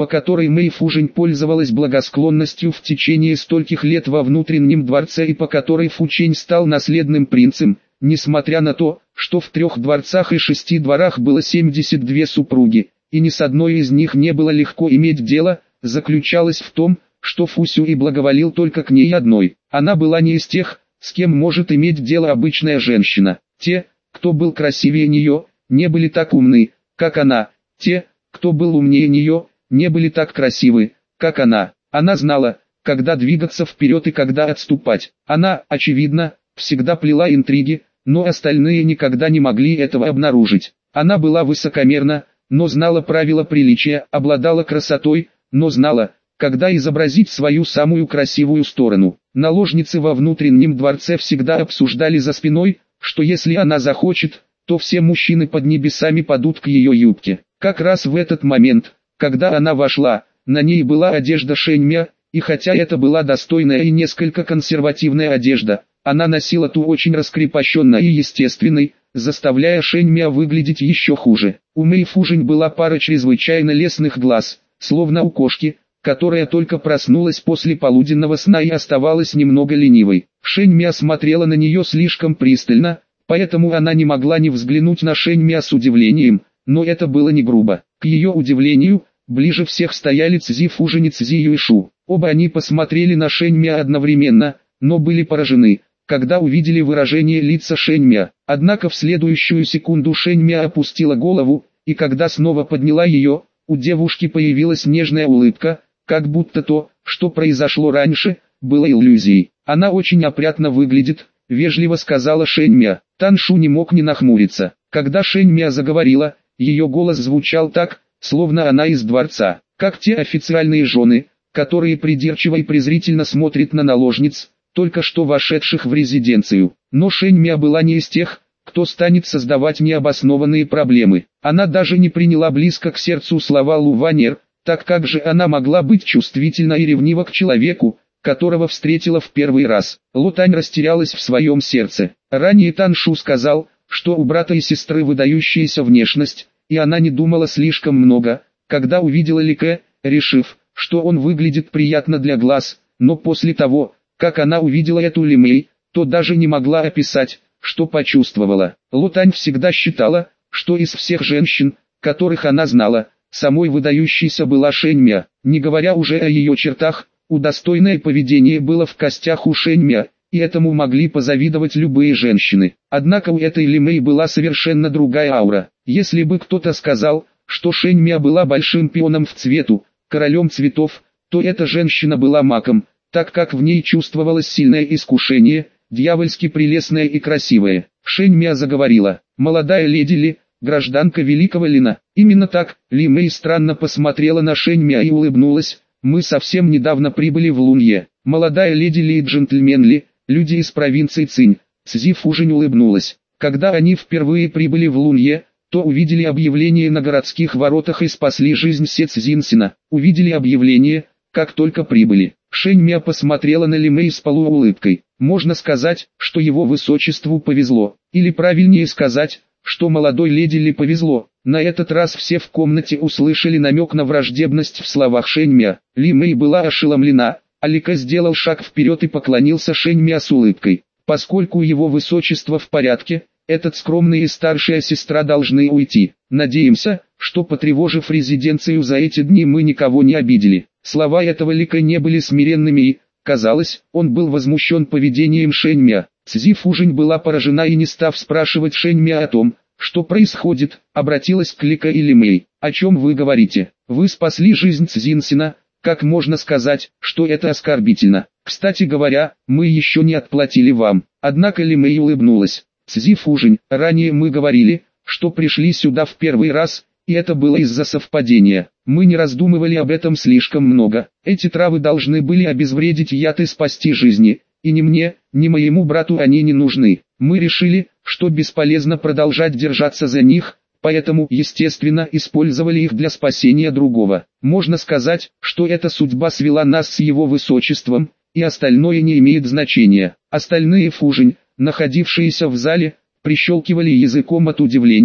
по которой Мэй Фужень пользовалась благосклонностью в течение стольких лет во внутреннем дворце и по которой Фучень стал наследным принцем, несмотря на то, что в трех дворцах и шести дворах было семьдесят две супруги, и ни с одной из них не было легко иметь дело, заключалась в том, что Фусю и благоволил только к ней одной. Она была не из тех, с кем может иметь дело обычная женщина. Те, кто был красивее нее, не были так умны, как она. Те, кто был умнее нее, не были так красивы, как она. Она знала, когда двигаться вперед и когда отступать. Она, очевидно, всегда плела интриги, но остальные никогда не могли этого обнаружить. Она была высокомерна, но знала правила приличия, обладала красотой, но знала, когда изобразить свою самую красивую сторону. Наложницы во внутреннем дворце всегда обсуждали за спиной, что если она захочет, то все мужчины под небесами падут к ее юбке. Как раз в этот момент, когда она вошла, на ней была одежда Шэньмя, и хотя это была достойная и несколько консервативная одежда, она носила ту очень раскрепощенной и естественной, заставляя Шэньмя выглядеть еще хуже. У Мэй Фужень была пара чрезвычайно лесных глаз, словно у кошки, которая только проснулась после полуденного сна и оставалась немного ленивой. Шэньмя смотрела на нее слишком пристально, поэтому она не могла не взглянуть на Шэньмя с удивлением, но это было не грубо. К ее удивлению, ближе всех стояли Цзи Фужень и Цзи Юйшу. Оба они посмотрели на Шэньмя одновременно, но были поражены, когда увидели выражение лица Шэньмя. Однако в следующую секунду Шэньмя опустила голову, и когда снова подняла ее, у девушки появилась нежная улыбка, как будто то, что произошло раньше, было иллюзией. «Она очень опрятно выглядит», — вежливо сказала Шэньмя. Таншу не мог не нахмуриться. Когда Шэньмя заговорила, ее голос звучал так, словно она из дворца, как те официальные жены, которые придирчиво и презрительно смотрят на наложниц, только что вошедших в резиденцию. Но Шэньмя была не из тех, кто станет создавать необоснованные проблемы. Она даже не приняла близко к сердцу слова Лу Ванер, так как же она могла быть чувствительна и ревнива к человеку, которого встретила в первый раз. Лутань растерялась в своем сердце. Ранее Таншу сказал, что у брата и сестры выдающаяся внешность, и она не думала слишком много, когда увидела Ли Кэ, решив, что он выглядит приятно для глаз, но после того, как она увидела эту Ли Мэй, то даже не могла описать, что почувствовала. Лутань всегда считала, что из всех женщин, которых она знала, самой выдающейся была Шэньмя. Не говоря уже о ее чертах, удостойное поведение было в костях у Шэньмя, и этому могли позавидовать любые женщины. Однако у этой Ли Мэй была совершенно другая аура. Если бы кто-то сказал, что Шэньмя была большим пионом в цвету, королем цветов, то эта женщина была маком, так как в ней чувствовалось сильное искушение, дьявольски прелестная и красивая. Шэньмя заговорила: «Молодая леди Ли, гражданка великого Лина». Именно так, Ли Мэй странно посмотрела на Шэньмя и улыбнулась. «Мы совсем недавно прибыли в Лунье. Молодая леди Ли и джентльмен Ли, люди из провинции Цинь». Цзи Фужень улыбнулась. Когда они впервые прибыли в Лунье, то увидели объявление на городских воротах и спасли жизнь Се Цзинсина. Увидели объявление, как только прибыли. Шэньмя посмотрела на Ли Мэй с полуулыбкой. Можно сказать, что его высочеству повезло. Или правильнее сказать, что молодой леди Ли повезло. На этот раз все в комнате услышали намек на враждебность в словах Шэньмя. Ли Мэй была ошеломлена, а Ли Кэ сделал шаг вперед и поклонился Шэньмя с улыбкой. Поскольку его высочество в порядке, этот скромный и старшая сестра должны уйти. Надеемся, что потревожив резиденцию за эти дни мы никого не обидели. Слова этого Ли Кэ не были смиренными и, казалось, он был возмущен поведением Шэньмя. Цзи Фужень была поражена и, не став спрашивать Шэньмя о том, что происходит, обратилась к Ли Кэ и Ли Мэй. «О чем вы говорите? Вы спасли жизнь Цзинсина, как можно сказать, что это оскорбительно? Кстати говоря, мы еще не отплатили вам». Однако Ли Мэй улыбнулась. «Цзи Фужень, ранее мы говорили, что пришли сюда в первый раз, и это было из-за совпадения. Мы не раздумывали об этом слишком много. Эти травы должны были обезвредить яд и спасти жизни, и ни мне, ни моему брату они не нужны. Мы решили, что бесполезно продолжать держаться за них, поэтому, естественно, использовали их для спасения другого. Можно сказать, что эта судьба свела нас с его высочеством, и остальное не имеет значения». Остальные Фужень, находившиеся в зале, прищелкивали языком от удивления,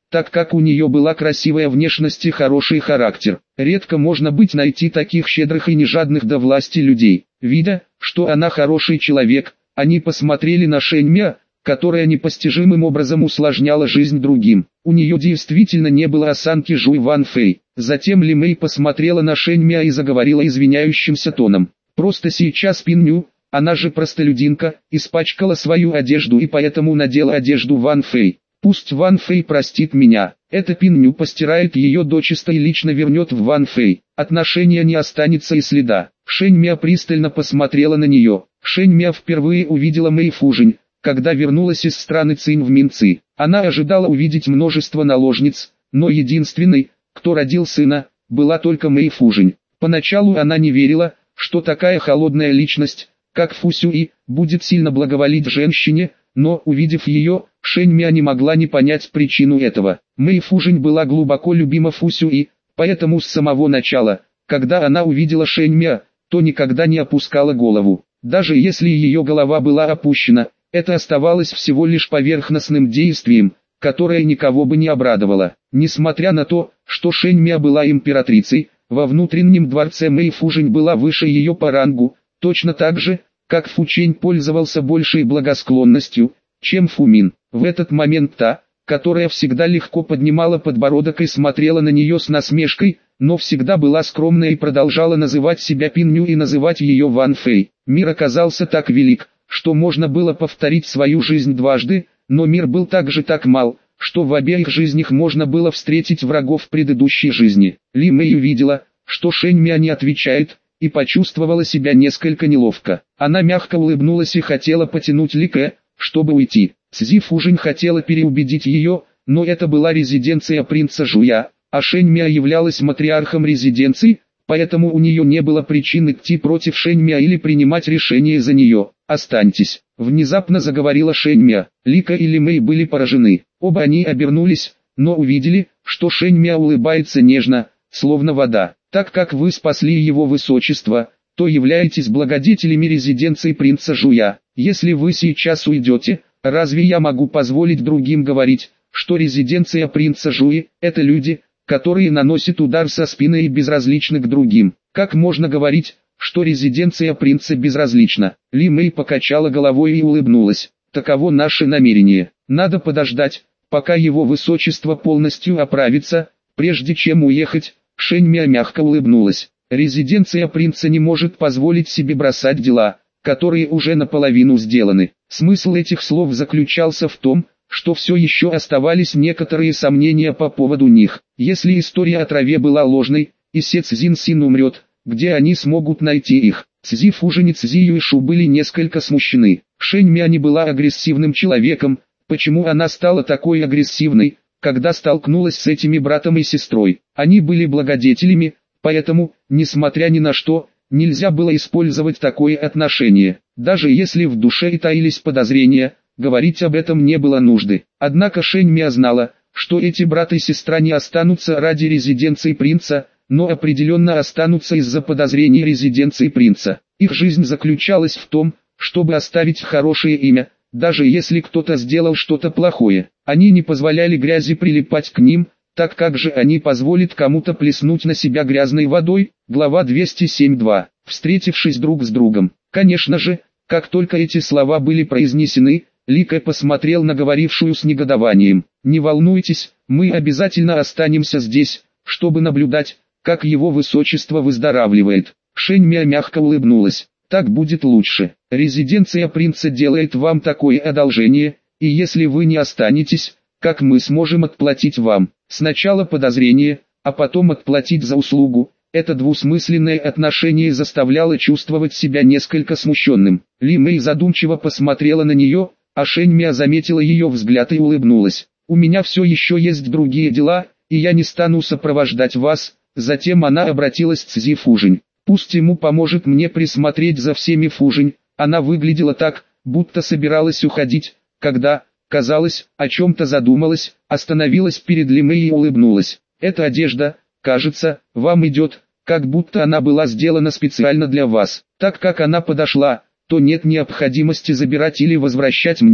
так как у нее была красивая внешность и хороший характер. Редко можно быть найти таких щедрых и нежадных до власти людей. Видя, что она хороший человек, они посмотрели на Шэньмя, которая непостижимым образом усложняла жизнь другим. У нее действительно не было осанки Жуй Ван Фэй. Затем Ли Мэй посмотрела на Шэньмя и заговорила извиняющимся тоном. «Просто сейчас Пинню, она же простолюдинка, испачкала свою одежду и поэтому надела одежду Ван Фэй. Пусть Ван Фэй простит меня. Это Пинню постирает ее дочисто и лично вернет в Ван Фэй. Отношения не останется и следа». Шэньмя пристально посмотрела на нее. Шэньмя впервые увидела Мэй Фужинь, когда вернулась из страны Цинь в Минцы. Она ожидала увидеть множество наложниц, но единственной, кто родил сына, была только Мэй Фужинь. Поначалу она не верила, что такая холодная личность, как Фу Сюй, будет сильно благоволить женщине, но, увидев ее, Шэньмя не могла не понять причину этого. Мэй Фужинь была глубоко любима Фу Сюй, поэтому с самого начала, когда она увидела Шэньмя, то никогда не опускала голову. Даже если ее голова была опущена, это оставалось всего лишь поверхностным действием, которое никого бы не обрадовало. Несмотря на то, что Шэньмя была императрицей, во внутреннем дворце Мэй Фужинь была выше ее по рангу, точно так же, как Фу Чэнь пользовался большей благосклонностью, чем Фу Мин. В этот момент та, которая всегда легко поднимала подбородок и смотрела на нее с насмешкой, но всегда была скромной и продолжала называть себя Пинню и называть ее Ван Фэй. Мир оказался так велик, что можно было повторить свою жизнь дважды, но мир был также так мал, что в обеих жизнях можно было встретить врагов предыдущей жизни. Ли Мэй увидела, что Шэньмя не отвечает, и почувствовала себя несколько неловко. Она мягко улыбнулась и хотела потянуть Ли Кэ, чтобы уйти. Цзи Фужинь хотела переубедить ее, но это была резиденция принца Жуя, а Шэньмя являлась матриархом резиденции, поэтому у нее не было причин идти против Шэньмя или принимать решение за нее. «Останьтесь», — внезапно заговорила Шэньмя. Ли Кэ и Ли Мэй были поражены. Оба они обернулись, но увидели, что Шэньмя улыбается нежно, словно вода. «Так как вы спасли его высочество, то являетесь благодетелями резиденции принца Жуя. Если вы сейчас уйдете, разве я могу позволить другим говорить, что резиденция принца Жуи – это люди, которые наносят удар со спины и безразличны к другим? Как можно говорить, что резиденция принца безразлична?» Ли Мэй покачала головой и улыбнулась. «Таково наше намерение. Надо подождать, пока его высочество полностью оправится, прежде чем уехать». Шэньмя мягко улыбнулась. Резиденция принца не может позволить себе бросать дела, которые уже наполовину сделаны. Смысл этих слов заключался в том, что все еще оставались некоторые сомнения по поводу них. Если история о траве была ложной, и Се Цзин Син умрет, где они смогут найти их? Цзи Фужинь и Цзи Юйшу были несколько смущены. Шэньмя не была агрессивным человеком, почему она стала такой агрессивной, когда столкнулась с этими братом и сестрой? Они были благодетелями, поэтому, несмотря ни на что, нельзя было использовать такое отношение. Даже если в душе и таились подозрения, говорить об этом не было нужды. Однако Шэньмя знала, что эти брат и сестра не останутся ради резиденции принца, но определенно останутся из-за подозрений резиденции принца. Их жизнь заключалась в том, чтобы оставить хорошее имя, даже если кто-то сделал что-то плохое. Они не позволяли грязи прилипать к ним, так как же они позволят кому-то плеснуть на себя грязной водой? Глава двести семь два. Встретившись друг с другом. Конечно же, как только эти слова были произнесены, Ли Кэ посмотрел на говорившую с негодованием. «Не волнуйтесь, мы обязательно останемся здесь, чтобы наблюдать, как его высочество выздоравливает». Шэньмя мягко улыбнулась. «Так будет лучше. Резиденция принца делает вам такое одолжение, и если вы не останетесь, как мы сможем отплатить вам? Сначала подозрение, а потом отплатить за услугу». Это двусмысленное отношение заставляло чувствовать себя несколько смущенным. Ли Мэй задумчиво посмотрела на нее, а Шэньмя заметила ее взгляд и улыбнулась. «У меня все еще есть другие дела, и я не стану сопровождать вас». Затем она обратилась к Цзи Фужинь. «Пусть ему поможет мне присмотреть за всеми Фужинь». Она выглядела так, будто собиралась уходить, когда, казалось, о чем-то задумалась, остановилась перед Ли Мэй и улыбнулась. «Эта одежда, кажется, вам идет, как будто она была сделана специально для вас. Так как она подошла, то нет необходимости забирать или возвращать мне».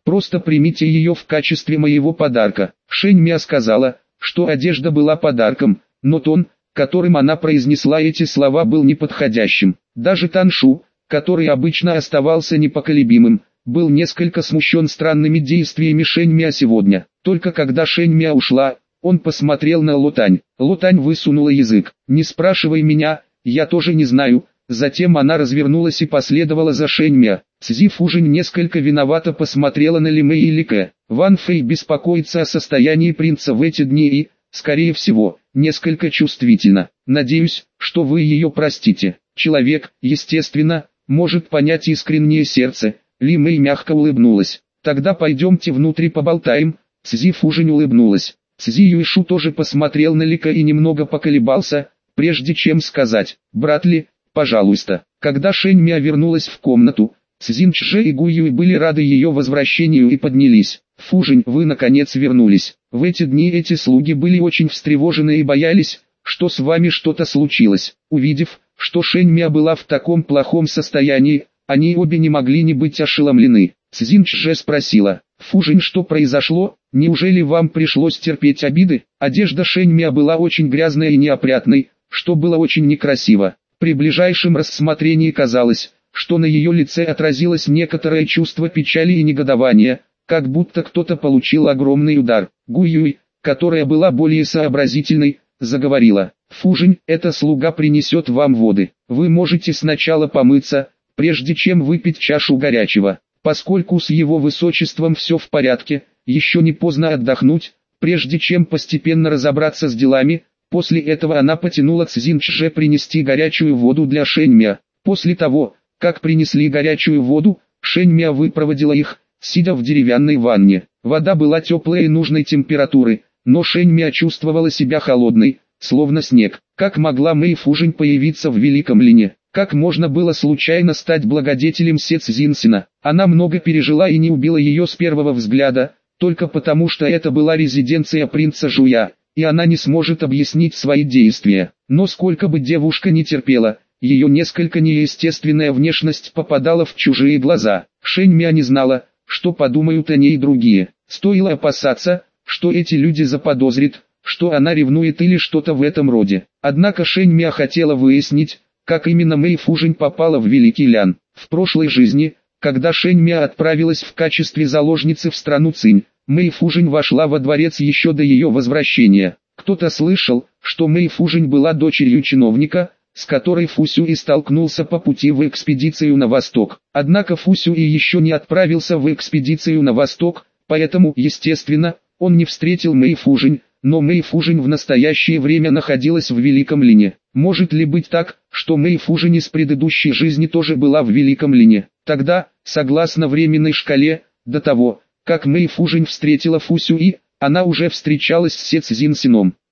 Просто примите ее в качестве моего подарка. Шэньмя сказала, что одежда была подарком, но тон, которым она произнесла эти слова, был неподходящим. Даже Таншу, который обычно оставался непоколебимым, был несколько смущен странными действиями Шэньмя сегодня. Только когда Шэньмя ушла, он посмотрел на Лотань. Лотань высунула язык. «Не спрашивай меня, я тоже не знаю». Затем она развернулась и последовала за Шэньмя. Цзи Фужинь несколько виновато посмотрела на Ли Мэй и Ли Кэ. Ван Фэй беспокоится о состоянии принца в эти дни и, скорее всего, несколько чувствительно. Надеюсь, что вы ее простите. Человек, естественно, может понять искреннее сердце. Ли Мэй мягко улыбнулась. Тогда пойдемте внутрь поболтаем. Цзи Фужинь улыбнулась. Цзи Юйшу тоже посмотрел на Ли Кэ и немного поколебался, прежде чем сказать: «Брат Ли, пожалуйста». Когда Шэньмя вернулась в комнату, Цзин Чжэ и Гуй Юй были рады ее возвращению и поднялись. «Фужинь, вы наконец вернулись. В эти дни эти слуги были очень встревожены и боялись, что с вами что-то случилось». Увидев, что Шэньмя была в таком плохом состоянии, они обе не могли не быть ошеломлены. Цзин Чжэ спросила: «Фужинь, что произошло? Неужели вам пришлось терпеть обиды?» Одежда Шэньмя была очень грязной и неопрятной, что было очень некрасиво. При ближайшем рассмотрении казалось, что на ее лице отразилось некоторое чувство печали и негодования, как будто кто-то получил огромный удар. Гуй Юй, которая была более сообразительной, заговорила: «Фужинь, эта слуга принесет вам воды. Вы можете сначала помыться, прежде чем выпить чашу горячего. Поскольку с его высочеством все в порядке, еще не поздно отдохнуть, прежде чем постепенно разобраться с делами». После этого она потянула Цзин Чжэ принести горячую воду для Шэньмя. После того, как принесли горячую воду, Шэньмя выпроводила их, сидя в деревянной ванне. Вода была теплой и нужной температуры, но Шэньмя чувствовала себя холодной, словно снег. Как могла Мэй Фужинь появиться в Великом Лине? Как можно было случайно стать благодетелем Се Цзинсина? Она много пережила и не убила ее с первого взгляда, только потому что это была резиденция принца Жуя, и она не сможет объяснить свои действия. Но сколько бы девушка ни терпела, ее несколько неестественная внешность попадала в чужие глаза. Шэньмя не знала, что подумают о ней другие. Стоило опасаться, что эти люди заподозрят, что она ревнует или что-то в этом роде. Однако Шэньмя хотела выяснить, как именно Мэй Фужинь попала в Великий Лян. В прошлой жизни, когда Шэньмя отправилась в качестве заложницы в страну Цинь, Мэй Фужинь вошла во дворец еще до ее возвращения. Кто-то слышал, что Мэй Фужинь была дочерью чиновника, с которой Фу Сюй столкнулся по пути в экспедицию на восток. Однако Фу Сюй еще не отправился в экспедицию на восток, поэтому, естественно, он не встретил Мэй Фужинь, но Мэй Фужинь в настоящее время находилась в Великом Лине. Может ли быть так, что Мэй Фужинь из предыдущей жизни тоже была в Великом Лине? Тогда, согласно временной шкале, до того, как Мэй Фужинь встретила Фу Сюи, она уже встречалась с Се Цзинсином.